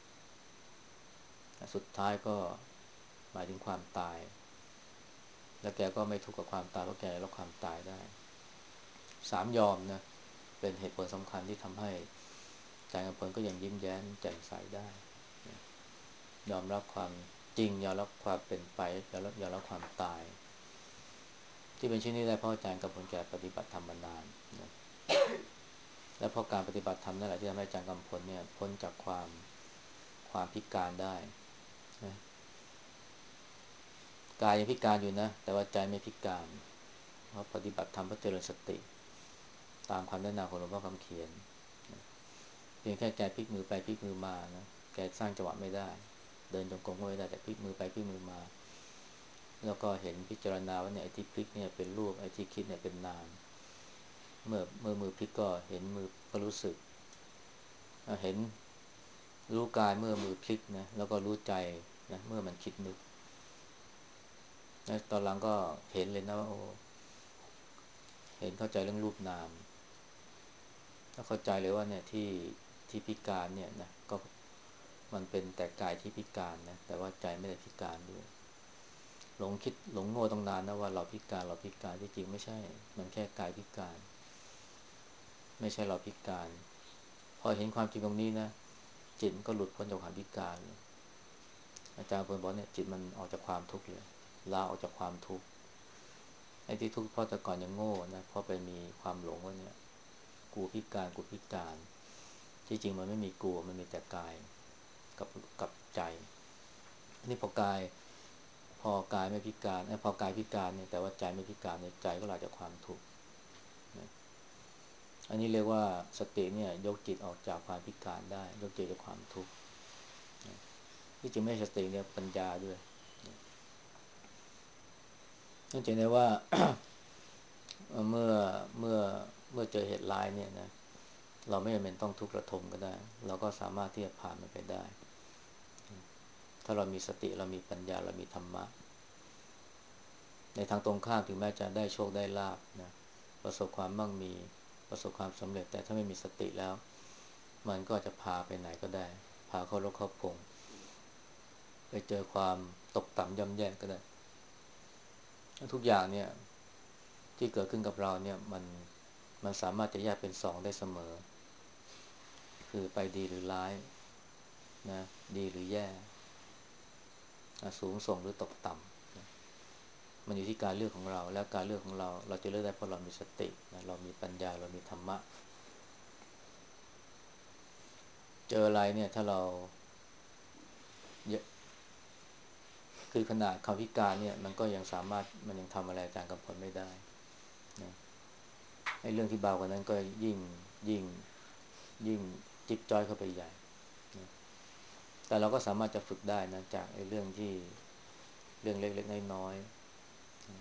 ๆสุดท้ายก็หมายถึงความตายแล้วแกก็ไม่ทุกข์กับความตายเพราะแกรับความตายได้ยอมนะเป็นเหตุผลสำคัญที่ทำให้ใจกับผลก็ยังยิ้มแย้มแจ่มใสได้ยอมรับความจริงยอมรับความเป็นไปยอมรับความตายที่เป็นเช่นนี้ได้เพราะอาจารย์กับผลแก่ปฏิบัติธรรมมานานนะและเพราะการปฏิบัติธรรมนั่นแหละที่ทำให้อาจารย์กำพลเนี่ยพ้นจากความพิการได้นะกายยังพิการอยู่นะแต่ว่าใจไม่พิการเพราะปฏิบัติธรรมเพื่อเจริญสติตามคำแนะนำของหลวงพ่อคำเขียนเพียงแค่แกพลิกมือไปพลิกมือมานะแกสร้างจังหวะไม่ได้เดินจงกรมก็ไม่ได้แต่พลิกมือไปพลิกมือมาแล้วก็เห็นพิจารณาว่าเนี่ยไอ้ที่พลิกเนี่ยเป็นรูปไอ้ที่คิดเนี่ยเป็นนามเมื่อมือพลิกก็เห็นมือก็รู้สึกเห็นรู้กายเมื่อมือพลิกนะแล้วก็รู้ใจนะเมื่อมันคิดนึกนะตอนหลังก็เห็นเลยนะว่าโอ้เห็นเข้าใจเรื่องรูปนามแล้วเข้าใจเลยว่าเนี่ยที่พิการเนี่ยนะก็มันเป็นแต่กายที่พิการนะแต่ว่าใจไม่ได้พิการด้วยหลงโง่ต้องนานนะว่าเราพิการที่จริงไม่ใช่มันแค่กายพิการไม่ใช่เราพิการพอเห็นความจริงตรงนี้นะจิตมันก็หลุดพ้นจากความพิการเลยอาจารย์เปิลบอกเนี่ยจิตมันออกจากความทุกข์เลยลาออกจากความทุกข์ไอ้ที่ทุกข์เพราะแต่ก่อนยังโง่นะเพราะไปมีความหลงว่าเนี่ยกูพิการที่จริงมันไม่มีกูมันมีแต่กายกับใจนี่พอกายไม่พิการพอกายพิการเนี่ยแต่ว่าใจไม่พิการเนี่ยใจก็หลุดจากความทุกข์นะอันนี้เรียกว่าสติเนี่ยยกจิตออกจากความพิการได้ยกจิตจากความทุกข์นะที่จริงไม่ใช่สติเนี่ยปัญญาด้วยต้องเห็นได้ว่า เมื่อเมื่อเมื่อเจอเหตุร้ายเนี่ยนะเราไม่จำเป็นต้องทุกข์ระทมก็ได้เราก็สามารถที่จะผ่านมันไปได้ถ้าเรามีสติเรามีปัญญาเรามีธรรมะในทางตรงข้ามถึงแม้จะได้โชคได้ลาภนะประสบความมั่งมีประสบความสำเร็จแต่ถ้าไม่มีสติแล้วมันก็จะพาไปไหนก็ได้พาเข้ารกเข้าพงไปเจอความตกต่ำย่ำแย่ก็ได้ทุกอย่างเนี่ยที่เกิดขึ้นกับเราเนี่ยมันสามารถจะแยกเป็นสองได้เสมอคือไปดีหรือร้ายนะดีหรือแย่สูงส่งหรือตกต่ำนะมันอยู่ที่การเลือกของเราและการเลือกของเราจะเลือกได้เพราะเรามีสตินะเรามีปัญญาเรามีธรรมะเจออะไรเนี่ยถ้าเราคือขนาดคำพิการเนี่ยมันก็ยังสามารถมันยังทำอะไรอาจารย์กำพลไม่ได้นะไอ้เรื่องที่เบากว่านั้นก็ยิ่งยิ่งจิ๊บจ้อยเข้าไปใหญ่นะแต่เราก็สามารถจะฝึกได้นะจากไอ้เรื่องเล็กๆน้อยๆนะ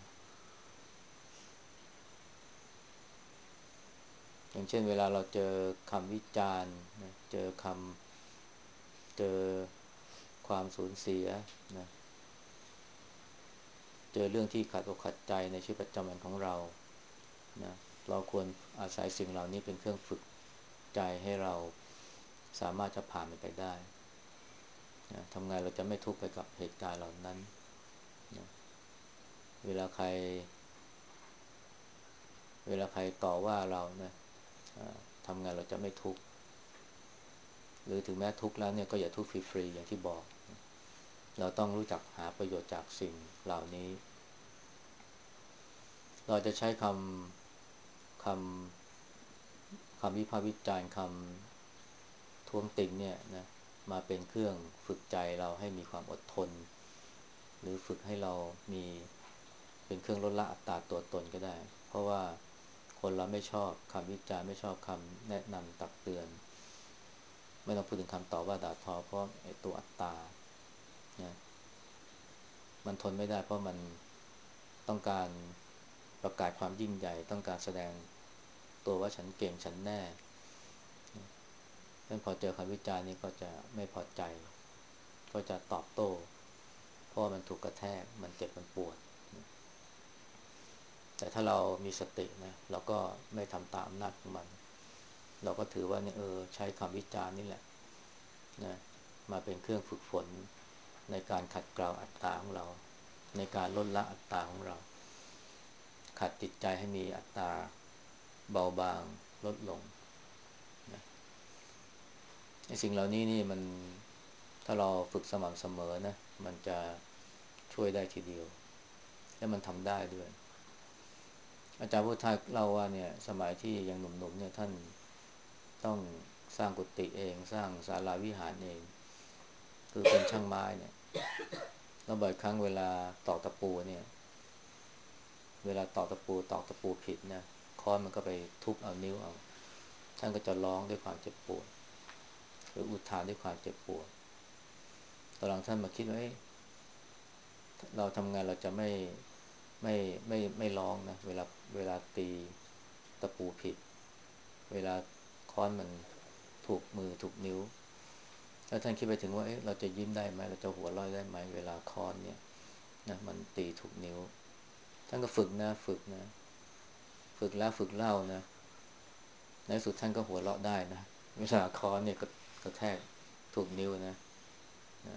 อย่างเช่นเวลาเราเจอคำวิจารณ์นะเจอความสูญเสียนะเจอเรื่องที่ขัดอกขัดใจในชีวิตประจำวันของเรานะเราควรอาศัยสิ่งเหล่านี้เป็นเครื่องฝึกใจให้เราสามารถจะผ่านมันไปได้นะทำไงเราจะไม่ทุกข์ไปกับเหตุการณ์เหล่านั้นนะเวลาใครต่อว่าเรานะทำไงเราจะไม่ทุกข์หรือถึงแม้ทุกข์แล้วเนี่ยก็อย่าทุกข์ฟรีๆอย่างที่บอกเราต้องรู้จักหาประโยชน์จากสิ่งเหล่านี้เราจะใช้ควิพากษ์วิจารณ์ท้วงติงเนี่ยนะมาเป็นเครื่องฝึกใจเราให้มีความอดทนหรือฝึกให้เรามีเป็นเครื่องลดละอัตราตัวตนก็ได้เพราะว่าคนเราไม่ชอบคำวิจารณ์ไม่ชอบคำแนะนำตักเตือนไม่ต้องพูดถึงคำต่อว่าด่าทอเพราะไอ้ตัวอัตตาเนี่ยมันทนไม่ได้เพราะมันต้องการประกาศความยิ่งใหญ่ต้องการแสดงตัวว่าฉันเก่งฉันแน่ดังนั้นพอเจอคำวิจารณ์นี้ก็จะไม่พอใจก็จะตอบโต้เพราะมันถูกกระแทกมันเจ็บมันปวดแต่ถ้าเรามีสตินะเราก็ไม่ทำตามอำนาจของมันเราก็ถือว่าเนี่ยใช้คำวิจารณ์นี่แหละนะมาเป็นเครื่องฝึกฝนในการขัดเกลาอัตตาของเราในการลดละอัตตาของเราขัดจิตใจให้มีอัตตาเบาบางลดลงนะไอ้สิ่งเหล่านี้นี่มันถ้าเราฝึกสม่ำเสมอนะมันจะช่วยได้ทีเดียวและมันทำได้ด้วยอาจารย์พุทธาเล่าว่าเนี่ยสมัยที่ยังหนุ่มๆเนี่ยท่านต้องสร้างกุฏิเองสร้างศาลาวิหารเองคือเป็นช่างไม้เนี่ยแล้วบ่อยครั้งเวลาตอกตะปูเนี่ยเวลาตอกตะปูผิดนะค้อนมันก็ไปทุบเอานิ้วเอาท่านก็จะร้องด้วยความเจ็บปวดหรืออุทานด้วยความเจ็บปวดตอนหลังท่านมาคิดว่าเราทำไงเราจะไม่ร้องนะเวลาตีตะปูผิดเวลาค้อนมันถูกมือถูกนิ้วแล้วท่านคิดไปถึงว่าเราจะยิ้มได้ไหมเราจะหัวเราะได้ไหมเวลาค้อนเนี่ยนะมันตีถูกนิ้วท่านก็ฝึกนะฝึกแล้วฝึกเล่านะในสุดท่านก็หัวเราะได้นะเวลาค้อนเนี่ยกระแทกถูกนิ้วนะ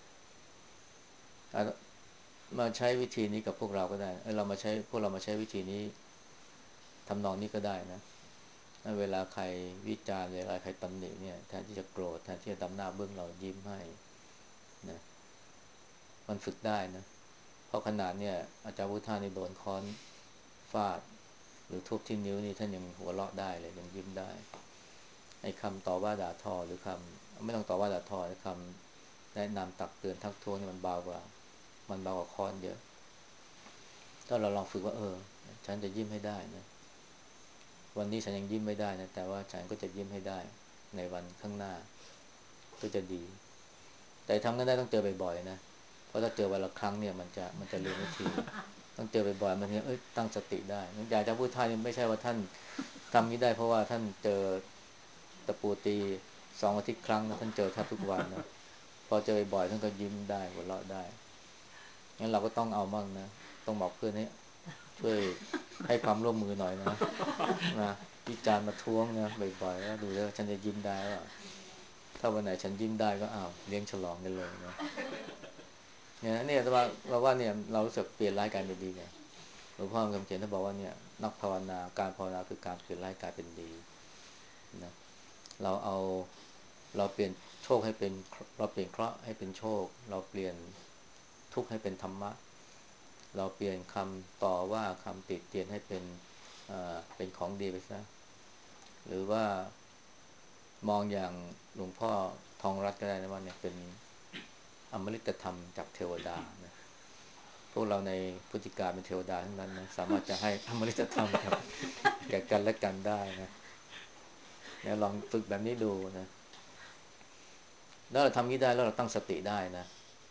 มาใช้วิธีนี้กับพวกเราก็ได้พวกเรามาใช้วิธีนี้ทำนองนี้ก็ได้นะเวลาใครวิจารณ์เวลาใครตำหนิเนี่ยแทนที่จะโกรธแทนที่จะดำหน้าบึ้งเรายิ้มให้นะมันฝึกได้นะเพราะขนาดเนี่ยอาจารย์วุฒานี่โดนค้อนฟาดหรือทุบที่นิ้วนี่ท่านยังหัวเราะได้เลยยังยิ้มได้ไอ้คำต่อว่าด่าทอหรือคำไม่ต้องต่อว่าด่าทอคำแนะนำตักเตือนทักท้วงนี่มันเบากว่าค้อนเยอะถ้าเราลองฝึกว่าฉันจะยิ้มให้ได้นะวันนี้ฉันยังยิ้มไม่ได้นะแต่ว่าฉันก็จะยิ้มให้ได้ในวันข้างหน้าก็จะดีแต่ทำกันได้ต้องเจอบ่อยๆนะเพราะถ้าเจอวันละครั้งเนี่ยมันจะลืมไม่ทีต้องเจอบ่อยๆมันเนี่ยตั้งสติได้อยากจะพูดท่านไม่ใช่ว่าท่านทำนี้ได้เพราะว่าท่านเจอตะปูตี2 อาทิตย์ครั้งนะท่านเจอแทบทุกวันนะพอเจอบ่อยๆท่านก็ยิ้มได้หัวเราะได้งั้นเราก็ต้องเอามั่งนะต้องบอกเพื่อนให้ช่วยให้ความร่วมมือหน่อยนะวิจารณ์มาท้วงนะบ่อยๆแล้วดูแล้วฉันจะยิ้มได้ว่าถ้าวันไหนฉันยิ้มได้ก็เลี้ยงฉลองกันเลยนะเนี่ยแต่ว่าเราว่าเนี่ยเรารู้สึกเปลี่ยนร้ายกลายเป็นดีเนี่ยหลวงพ่อคำเขียนท่านบอกว่าเนี่ยนักภาวนาการภาวนาคือการเปลี่ยนร้ายกลายเป็นดีนะเราเอาเราเปลี่ยนโชคให้เป็นเราเปลี่ยนเคราะห์ให้เป็นโชคเราเปลี่ยนทุกข์ให้เป็นธรรมะเราเปลี่ยนคำต่อว่าคำติเตียนให้เป็นของดีไปซะหรือว่ามองอย่างหลวงพ่อทองรัตน์ก็ได้นะว่าเนี่ยเป็นอมฤตธรรมจากเทวดานะพวกเราในพุทธิการเป็นเทวดาทั้งนั้นนะสามารถจะให้อมฤตธรรมกับแก่กันและกันได้นะเนี่ยลองฝึกแบบนี้ดูนะแล้วเราทำนี้ได้แล้วเราตั้งสติได้นะ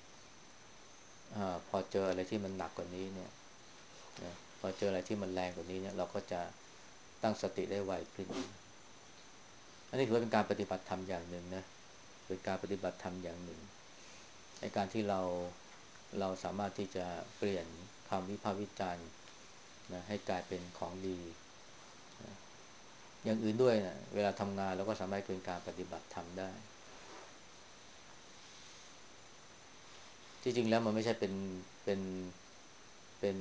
พอเจออะไรที่มันหนักกว่านี้เนี่ยนะพอเจออะไรที่มันแรงกว่านี้เนี่ยเราก็จะตั้งสติได้ไวขึ้นอันนี้ถือว่าเป็นการปฏิบัติธรรมอย่างหนึ่งนะเป็นการปฏิบัติธรรมอย่างหนึ่งในการที่เราสามารถที่จะเปลี่ยนคำวิพากษ์วิจารณ์นะให้กลายเป็นของดีนะอย่างอื่นด้วยนะเวลาทำงานเราก็สามารถเป็นการปฏิบัติธรรมได้ที่จริงแล้วมันไม่ใช่เป็นเป็น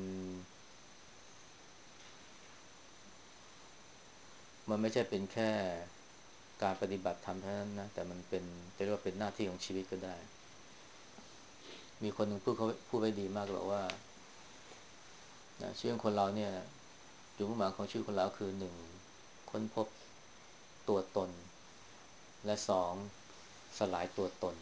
มันไม่ใช่เป็นแค่การปฏิบัติธรรมเท่านั้นนะแต่มันเป็นจะเรียกว่าเป็นหน้าที่ของชีวิตก็ได้มีคนหนึ่งพูดไว้ดีมากบอกว่านะชีวิตของคนเราเนี่ยจุดมุ่งหมายของชีวิตคนเราคือหนึ่งค้นพบตัวตนและสองสลายตัวตน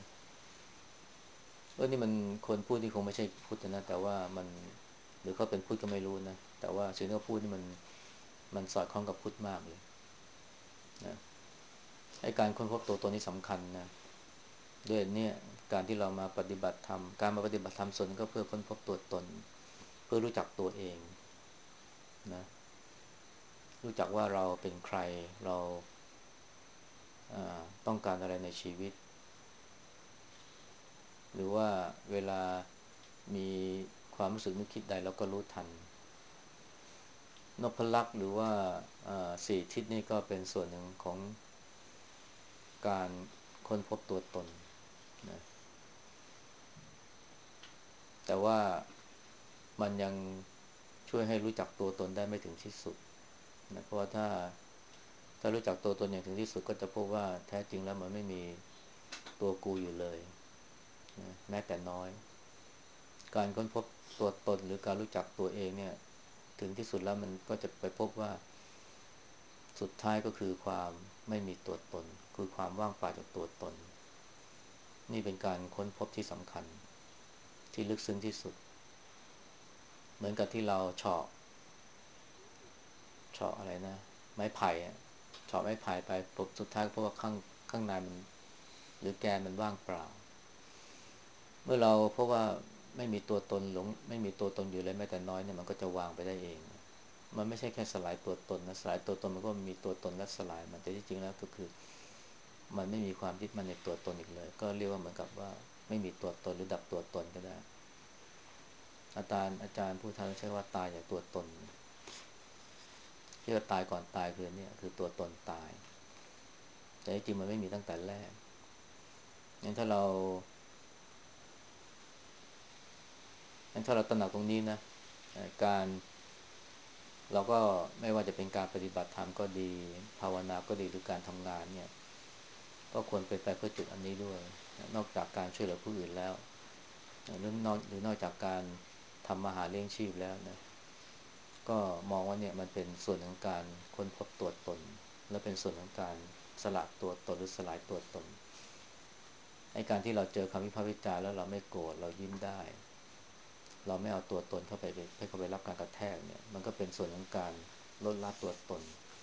นี่มันคนพูดที่คงไม่ใช่พุทธนะแต่ว่ามันหรือเขาเป็นพุทธก็ไม่รู้นะแต่ว่าสิ่งที่เขาพูดนี่มันสอดคล้องกับพุทธมากเลยนะไอ้การค้นพบตัวตนนี่สำคัญนะด้วยเนี่ยการที่เรามาปฏิบัติธรรมการมาปฏิบัติธรรมส่วนนึงก็เพื่อค้นพบตัวตนเพื่อรู้จักตัวเองนะรู้จักว่าเราเป็นใครเราต้องการอะไรในชีวิตหรือว่าเวลามีความรู้สึกนึกคิดใดเราก็รู้ทันนพลักษ์หรือว่าสี่ทิศนี่ก็เป็นส่วนหนึ่งของการค้นพบตัวตนนะแต่ว่ามันยังช่วยให้รู้จักตัวตนได้ไม่ถึงที่สุดนะเพราะว่าถ้ารู้จักตัวตนอย่างถึงที่สุดก็จะพบว่าแท้จริงแล้วมันไม่มีตัวกูอยู่เลยนะแม้แต่น้อยการค้นพบตัวตนหรือการรู้จักตัวเองเนี่ยถึงที่สุดแล้วมันก็จะไปพบว่าสุดท้ายก็คือความไม่มีตัวตนคือความว่างเปล่าจากตัวตนนี่เป็นการค้นพบที่สำคัญที่ลึกซึ้งที่สุดเหมือนกับที่เราเฉาะอะไรนะไม้ไผ่อะเฉาะไม้ไผ่ไปปุ๊บสุดท้ายเพราะว่าข้างในมันหรือแกนมันว่างเปล่าเมื่อเราเพราะว่าไม่มีตัวตนหลงไม่มีตัวตนอยู่เลยแม้แต่น้อยเนี่ยมันก็จะวางไปได้เองมันไม่ใช่แค่สลายตัวตนนะสลายตัวตนมันก็มีตัวตนและสลายมันแต่ที่จริงแล้วก็คือมันไม่มีความยึดมั่นในตัวตนอีกเลยก็เรียกว่าเหมือนกับว่าไม่มีตัวตนหรือดับตัวตนก็ได้อาจารย์ผู้ท้าใช้ว่าตายจากตัวตนที่ว่าตายก่อนตายคือเนี่ยคือตัวตนตายแต่จริงมันไม่มีตั้งแต่แรกงั้นถ้าเราตระหนักตรงนี้นะการเราก็ไม่ว่าจะเป็นการปฏิบัติธรรมก็ดีภาวนาก็ดีหรือการทำงานเนี่ยก็ควรเป็นไปเพื่อจุดอันนี้ด้วยนอกจากการช่วยเหลือผู้อื่นแล้วหรือนอกจากการทำมาหาเลี้ยงชีพแล้วนะก็มองว่าเนี่ยมันเป็นส่วนของการค้นพบตัวตนและเป็นส่วนของการสละตัวตนหรือสลายตัวตนไอ้การที่เราเจอคำวิพากษ์วิจารณ์แล้วเราไม่โกรธเรายิ้มได้เราไม่เอาตัวตนเข้าไปให้เขาไปรับการกระแทกเนี่ยมันก็เป็นส่วนของการลดละตัวตน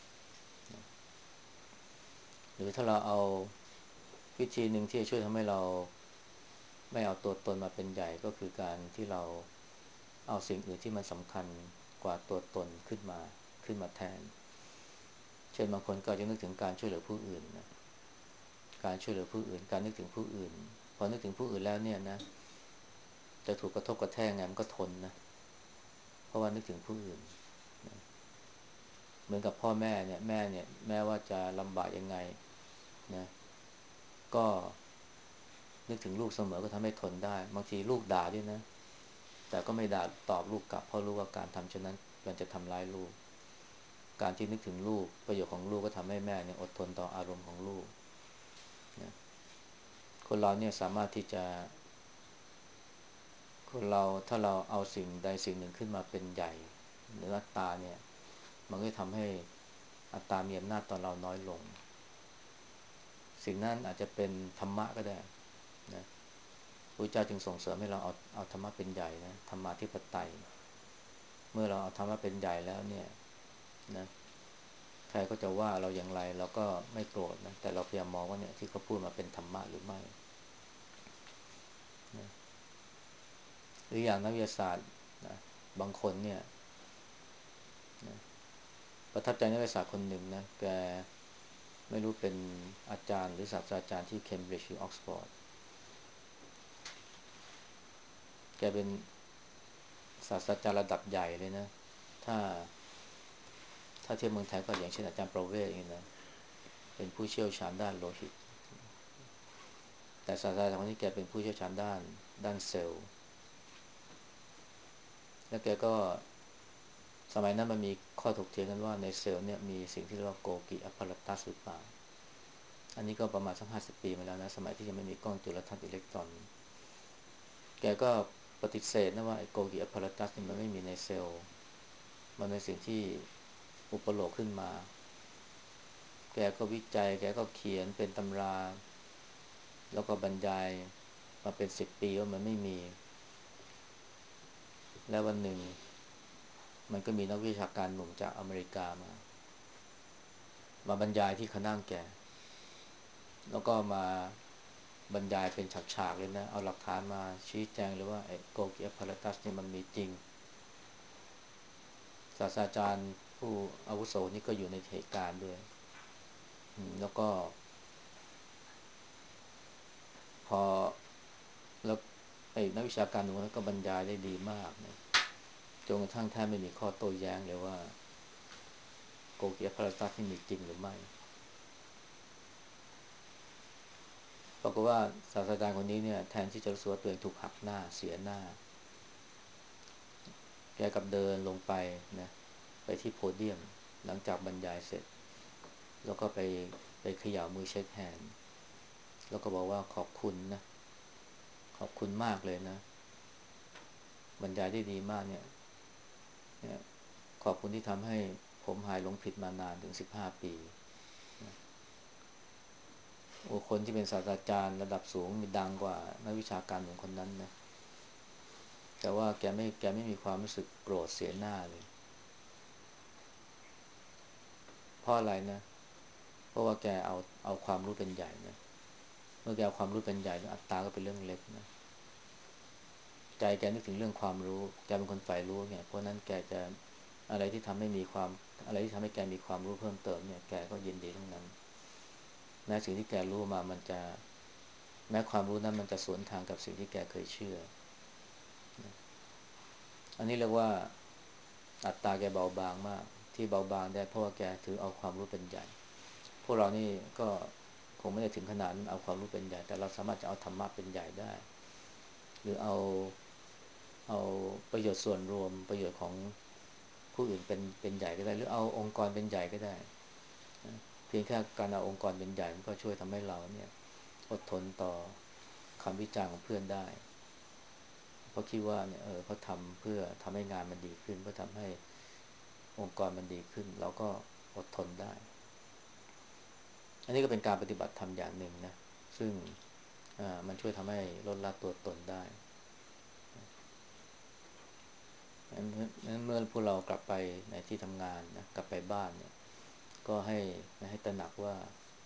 หรือถ้าเราเอาวิธีหนึ่งที่จะช่วยทำให้เราไม่เอาตัวตนมาเป็นใหญ่ก็คือการที่เราเอาสิ่งอื่นที่มันสำคัญกว่าตัวตนขึ้นมาแทนเช่นบางคนก็จะนึกถึงการช่วยเหลือผู้อื่นนะการช่วยเหลือผู้อื่นการนึกถึงผู้อื่นพอนึกถึงผู้อื่นแล้วเนี่ยนะจะถูกกระทบกระแทกไงมันก็ทนนะเพราะว่านึกถึงผู้อื่นเหมือนกับพ่อแม่เนี่ยแม้ว่าจะลำบากยังไงนะก็นึกถึงลูกเสมอก็ทำให้ทนได้บางทีลูกด่าด้วยนะแต่ก็ไม่ด่าตอบลูกกลับเพราะรู้ว่าการทำเช่นนั้นมันจะทำร้ายลูกการที่นึกถึงลูกประโยชน์ของลูกก็ทำให้แม่เนี่ยอดทนต่ออารมณ์ของลูกนะคนเราเนี่ยสามารถที่จะคนเราถ้าเราเอาสิ่งใดสิ่งหนึ่งขึ้นมาเป็นใหญ่หรืออัตตาเนี่ยมันก็ทำให้อัตตามีอำนาจต่อเราน้อยลงสิ่งนั้นอาจจะเป็นธรรมะก็ได้นะพระเจ้าจึงส่งเสริมให้เราเอาธรรมะเป็นใหญ่นะธรรมาธิปไตยเมื่อเราเอาธรรมะเป็นใหญ่แล้วเนี่ยนะใครก็จะว่าเราอย่างไรเราก็ไม่โกรธนะแต่เราพยายามมองว่าเนี่ยที่เขาพูดมาเป็นธรรมะหรือไม่นะหรืออย่างนักวิทยาศาสตร์นะบางคนเนี่ยนะประทับใจนักวิทยาศาสตร์คนหนึ่งนะแกไม่รู้เป็นอาจารย์หรือศาสตราจารย์ที่เคมบริดจ์หรือออกซฟอร์ดแกเป็นศาสตราจารย์ระดับใหญ่เลยนะถ้าถ้าเทียบเมืองไทยก็อย่างเช่นอาจารย์ประเวศอย่างนี้นะเป็นผู้เชี่ยวชาญด้านโลหิตแต่ศาสตราจารย์คนนี้แกเป็นผู้เชี่ยวชาญด้านเซลล์แล้วแกก็สมัยนั้นมันมีข้อถกเถียงกันว่าในเซลล์เนี่ยมีสิ่งที่เรียกว่าโกกิอัปปาราตัสหรือเปล่าอันนี้ก็ประมาณสัก50 ปีมาแล้วนะสมัยที่ยังไม่มีกล้องจุลทรรศน์อิเล็กตรอนแกก็ปฏิเสธนะว่าไอ้โกกิอัปปาราตัสนี่มันไม่มีในเซลล์มันเป็นสิ่งที่อุปโลกขึ้นมาแกก็วิจัยแกก็เขียนเป็นตำราแล้วก็บรรยายมาเป็น10 ปีว่ามันไม่มีแล้ววันหนึ่งมันก็มีนักวิชาการหนุ่มจากอเมริกามาบรรยายที่คณะแกแล้วก็มาบรรยายเป็นฉากๆเลยนะเอาหลักฐานมาชี้แจงเลยว่าไอ้โกกิอัปพาราตัสนี่มันมีจริงศาสตราจารย์ผู้อาวุโสนี่ก็อยู่ในเหตุการณ์ด้วยแล้วก็พอแล้วไอ้นักวิชาการหนุ่มนั้นก็บรรยายได้ดีมากนะจนกระทั่งแทบไม่มีข้อโต้แย้งเลยว่าโกกิอัปพาราตัสนี่มีจริงหรือไม่ปรากฏว่าศาสตราจารย์คนนี้เนี่ยแทนที่จะรู้สึกว่าตัวเองถูกหักหน้าเสียหน้าแกกลับเดินลงไปนะไปที่โพเดียมหลังจากบรรยายเสร็จแล้วก็ไปเขย่ามือเช็คแฮนด์แล้วก็บอกว่าขอบคุณนะขอบคุณมากเลยนะบรรยายได้ดีมากเนี่ยขอบคุณที่ทำให้ผมหายหลงผิดมานานถึง15 ปีโอ้คนที่เป็นศาสตราจารย์ระดับสูงมีดังกว่านักวิชาการหนุ่มคนนั้นนะแต่ว่าแกไม่มีความรู้สึกโกรธเสียหน้าเลยเพราะอะไรนะเพราะว่าแกเอาความรู้เป็นใหญ่นะเมื่อแกเอาความรู้เป็นใหญ่แล้วอัตตาก็เป็นเรื่องเล็กนะใจแกนึกถึงเรื่องความรู้แกเป็นคนใฝ่รู้ไงเพราะนั้นแกจะอะไรที่ทำให้มีความอะไรที่ทำให้แกมีความรู้เพิ่มเติมเนี่ยแกก็ยินดีทั้งนั้นแม้สิ่งที่แกรู้มามันจะแม้ความรู้นั้นมันจะสวนทางกับสิ่งที่แกเคยเชื่ออันนี้เรียกว่าอัตตาแกเบาบางมากที่เบาบางได้เพราะว่าแกถือเอาความรู้เป็นใหญ่พวกเรานี่ก็คงไม่ได้ถึงขนาดนั้นเอาความรู้เป็นใหญ่แต่เราสามารถจะเอาธรรมะเป็นใหญ่ได้หรือเอาประโยชน์ส่วนรวมประโยชน์ของผู้อื่นเป็นใหญ่ก็ได้หรือเอาองค์กรเป็นใหญ่ก็ได้เพียงแค่การเอาองค์กรเป็นใหญ่มันก็ช่วยทำให้เราเนี่ยอดทนต่อคำวิจารณ์ของเพื่อนได้เพราะคิดว่าเนี่ยเขาทำเพื่อทำให้งานมันดีขึ้นเพื่อทำให้องค์กรมันดีขึ้นเราก็อดทนได้อันนี้ก็เป็นการปฏิบัติธรรมอย่างหนึ่งนะซึ่งมันช่วยทำให้ลดละตัวตนได้นั้นเมื่อพวกเรากลับไปในที่ทำงานนะกลับไปบ้านเนี่ยก็ให้ตระหนักว่า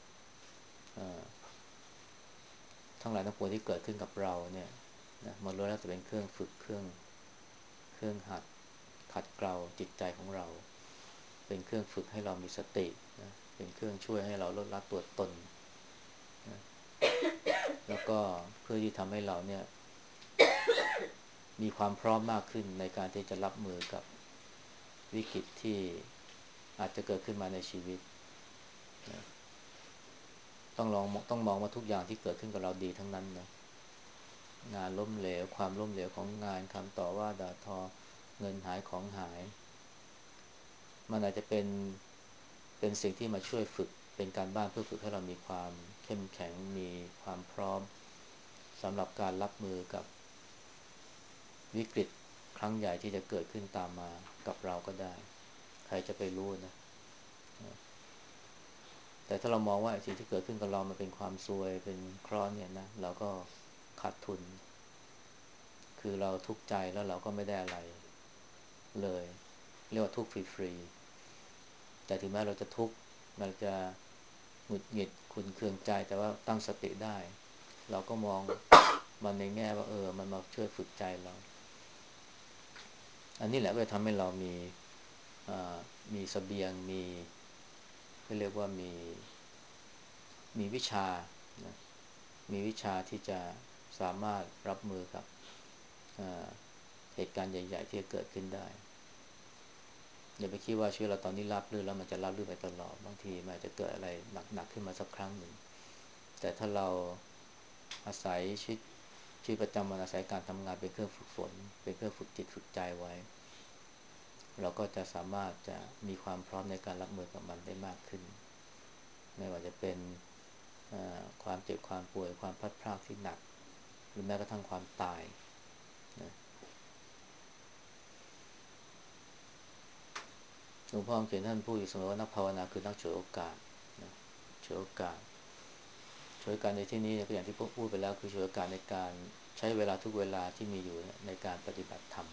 ทั้งหลายทั้งปวงที่เกิดขึ้นกับเราเนี่ยนะมันล้วนแล้วแต่เป็นเครื่องฝึกเครื่องขัดเกลาจิตใจของเราเป็นเครื่องฝึกให้เรามีสตินะเป็นเครื่องช่วยให้เราลดละตัวตนนะแล้วก็เพื่อที่ทำให้เราเนี่ยมีความพร้อมมากขึ้นในการที่จะรับมือกับวิกฤตที่อาจจะเกิดขึ้นมาในชีวิตนะต้องมองว่าทุกอย่างที่เกิดขึ้นกับเราดีทั้งนั้นนะงานล้มเหลวความล้มเหลวของงานคำต่อว่าด่าทอเงินหายของหายมันอาจจะเป็นสิ่งที่มาช่วยฝึกเป็นการบ้านเพื่อฝึกให้เรามีความเข้มแข็งมีความพร้อมสำหรับการรับมือกับวิกฤตครั้งใหญ่ที่จะเกิดขึ้นตามมากับเราก็ได้ใครจะไปรู้นะแต่ถ้าเรามองว่าสิ่งที่เกิดขึ้นกับเรามันเป็นความซวยเป็นเคราะห์เนี่ยนะเราก็ขาดทุนคือเราทุกข์ใจแล้วเราก็ไม่ได้อะไรเลยเรียกว่าทุกข์ฟรีๆแต่ถึงแม้เราจะทุกข์เราจะหงุดหงิดขุ่นเคืองใจแต่ว่าตั้งสติได้เราก็มองมันในแง่ว่ามันมาช่วยฝึกใจเราอันนี้แหละก็จะทำให้เรามีเสบียงมีเรียกว่ามีวิชานะมีวิชาที่จะสามารถรับมือกับเหตุการณ์ใหญ่ๆที่จะเกิดขึ้นได้อย่าไปคิดว่าชีวิตเราตอนนี้ราบรื่นแล้วมันจะราบรื่นไปตลอดบางทีมันอาจจะเกิดอะไรหนักๆขึ้นมาสักครั้งหนึ่งแต่ถ้าเราอาศัยชีวิตประจำวันอาศัยการทำงานเป็นเครื่องฝึกฝนเป็นเครื่องฝึกจิตฝึกใจไว้เราก็จะสามารถจะมีความพร้อมในการรับมือกับมันได้มากขึ้นไม่ว่าจะเป็นความเจ็บความป่วยความพลัดพรากที่หนักหรือแม้กระทั่งความตายนะหลวงพ่อเขียนท่านพูดอยู่เสมอว่านักภาวนาคือนักฉวยโอกาสนะฉวยโอกาสฉวยโอกาสในที่นี้ก็อย่างที่พูดไปแล้วคือฉวยโอกาสในการใช้เวลาทุกเวลาที่มีอยู่ในการปฏิบัติธรรม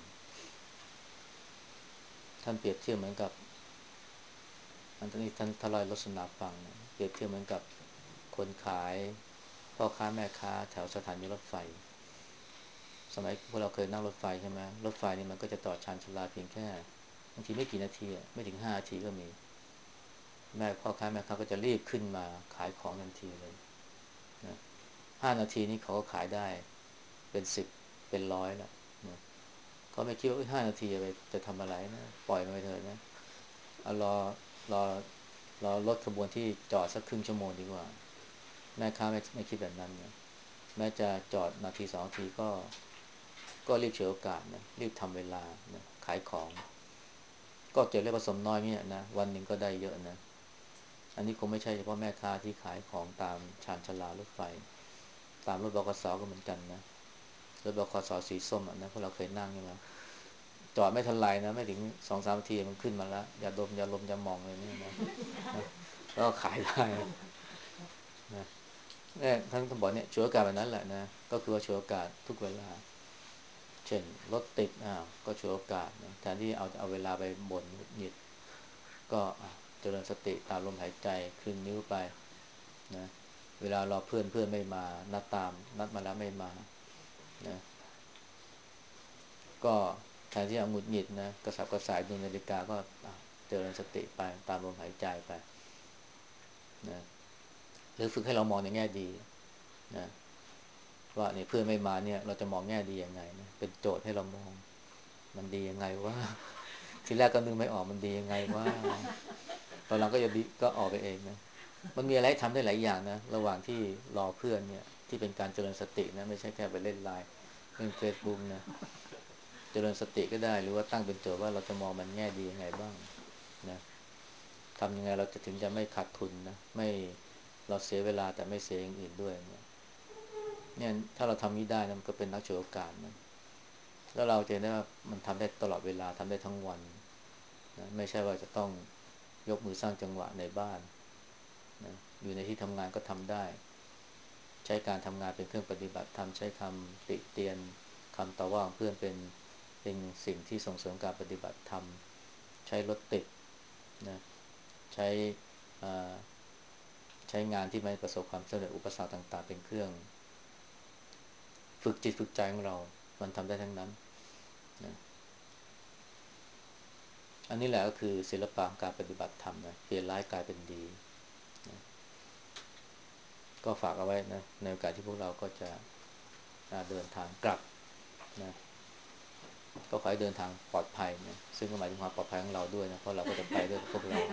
ท่านเปรียบเทียบเหมือนกับอันนี้ท่านทลายรสนาฟังนะเปรียบเทียบเหมือนกับคนขายพ่อค้าแม่ค้าแถวสถานีรถไฟสมัยพวกเราเคยนั่งรถไฟใช่ไหมรถไฟนี่มันก็จะต่อชานชาลาเพียงแค่บางทีไม่กี่นาทีไม่ถึง5 นาทีก็มีพ่อค้าแม่ค้าก็จะรีบขึ้นมาขายของทันทีเลยนะ5 นาทีนี้เขาก็ขายได้เป็น10เป็น100แล้วนะเขาไม่คิดว่า5 นาทีจะทำอะไรนะปล่อยมันไปเถอะนะเอารอรถขบวนที่จอดสักครึ่งชั่วโมงดีกว่าแม่ค้าไม่คิดแบบนั้นนะแม้จะจอดนาที2 นาทีก็รีบฉวยโอกาสนะรีบทำเวลานะขายของก็เก็บเล็กผสมน้อยเนี่ยนะวันหนึ่งก็ได้เยอะนะอันนี้คงไม่ใช่เฉพาะแม่ค้าที่ขายของตามชานชาลารถไฟตามรถบขสก็เหมือนกันนะรถบขสสีส้มนะพวกเราเคยนั่งใช่ไหมจอดไม่ทันไรนะไม่ถึง2-3 นาทีมันขึ้นมาแล้วอย่าดมอย่าลมอย่ามองเลยเนี่ยนะแล้วก็ขายได้นะเนี่ยท่านบอกเนี่ยฉวยโอกาสแบบนั้นแหละนะก็คือว่าฉวยโอกาสทุกเวลาเช่นรถติดก็ฉวยโอกาสนะแทนที่เอาเวลาไปบ่นหงุดหงิดก็เจริญสติตามลมหายใจคลึงนิ้วไปนะเวลารอเพื่อนไม่มานัดมาแล้วไม่มานะก็แทนที่จะหงุดหงิดนะกระสับกระส่ายดูนาฬิกาก็เจริญสติไปตามลมหายใจไปนะหรือฝึกให้เรามองในแง่ดีนะว่าเนี่ยเพื่อนไม่มาเนี่ยเราจะมองแง่ดียังไงนะเป็นโจทย์ให้เรามองมันดียังไงว่าทีแรกก็นึกไม่ออกมันดียังไงว่าตอนหลังก็จะดีก็ออกไปเองนะมันมีอะไรทำได้หลายอย่างนะระหว่างที่รอเพื่อนเนี่ยที่เป็นการเจริญสตินะไม่ใช่แค่ไปเล่นไลน์เล่นเฟซบุ๊กนะเจริญสติก็ได้หรือว่าตั้งเป็นโจทย์ว่าเราจะมองมันแง่ดียังไงบ้างนะทำยังไงเราจะถึงจะไม่ขาดทุนนะไม่เราเสียเวลาแต่ไม่เสียอย่างอื่นด้วยเนี่ยถ้าเราทำนี้ได้นะมันก็เป็นนักโชว์โอกาสนะแล้วเราจะได้ว่ามันทำได้ตลอดเวลาทำได้ทั้งวันนะไม่ใช่ว่าจะต้องยกมือสร้างจังหวะในบ้านนะอยู่ในที่ทำงานก็ทำได้ใช้การทำงานเป็นเครื่องปฏิบัติธรรมใช้คำติเตียนคำต่อว่าของเพื่อนเป็นสิ่งที่ส่งเสริมการปฏิบัติธรรมใช้รถติดนะใช้ใช้งานที่ไม่ประสบความสำเร็จอุปสรรคต่างๆเป็นเครื่องฝึกจิตฝึกใจของเรามันทำได้ทั้งนั้นนะอันนี้แหละก็คือศิลปะการปฏิบัติธรรมนะเปลี่ยนร้ายกลายเป็นดีนะก็ฝากเอาไว้นะในโอกาสที่พวกเราก็จะเดินทางกลับนะก็ขอให้เดินทางปลอดภัยนะซึ่งก็หมายถึงความปลอดภัยของเราด้วยนะเพราะเราก็จะไปด้วยกับพวกเรา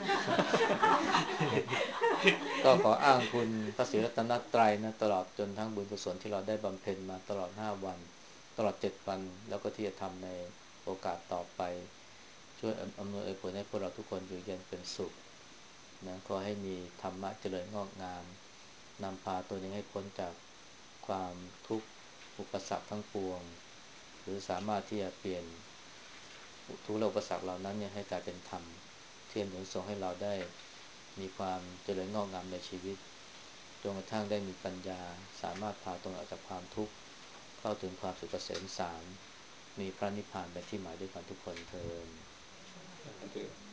ก็ขออ้างคุณพระศรีรัตนตรัยนะตลอดจนทั้งบุญกุศลที่เราได้บำเพ็ญมาตลอด5 วันตลอด7 วันแล้วก็ที่จะทำในโอกาสต่อไปช่วยอำนวยผลให้พวกเราทุกคนอยู่เย็นเป็นสุขนะขอให้มีธรรมะเจริญงอกงามนำพาตัวเองให้พ้นจากความทุกข์อุปสรรคทั้งปวงหรือสามารถที่จะเปลี่ยนทุกข์และอุปสรรคเหล่านั้นเนี่ยให้กลายเป็นธรรมที่หนุนส่งให้เราได้มีความเจริญงอกงามในชีวิตจนกระทั่งได้มีปัญญาสามารถพาตนออกจากความทุกข์เข้าถึงความสุขเกษมสารมีพระนิพพานเป็นที่หมายด้วยกันทุกคนเทอญ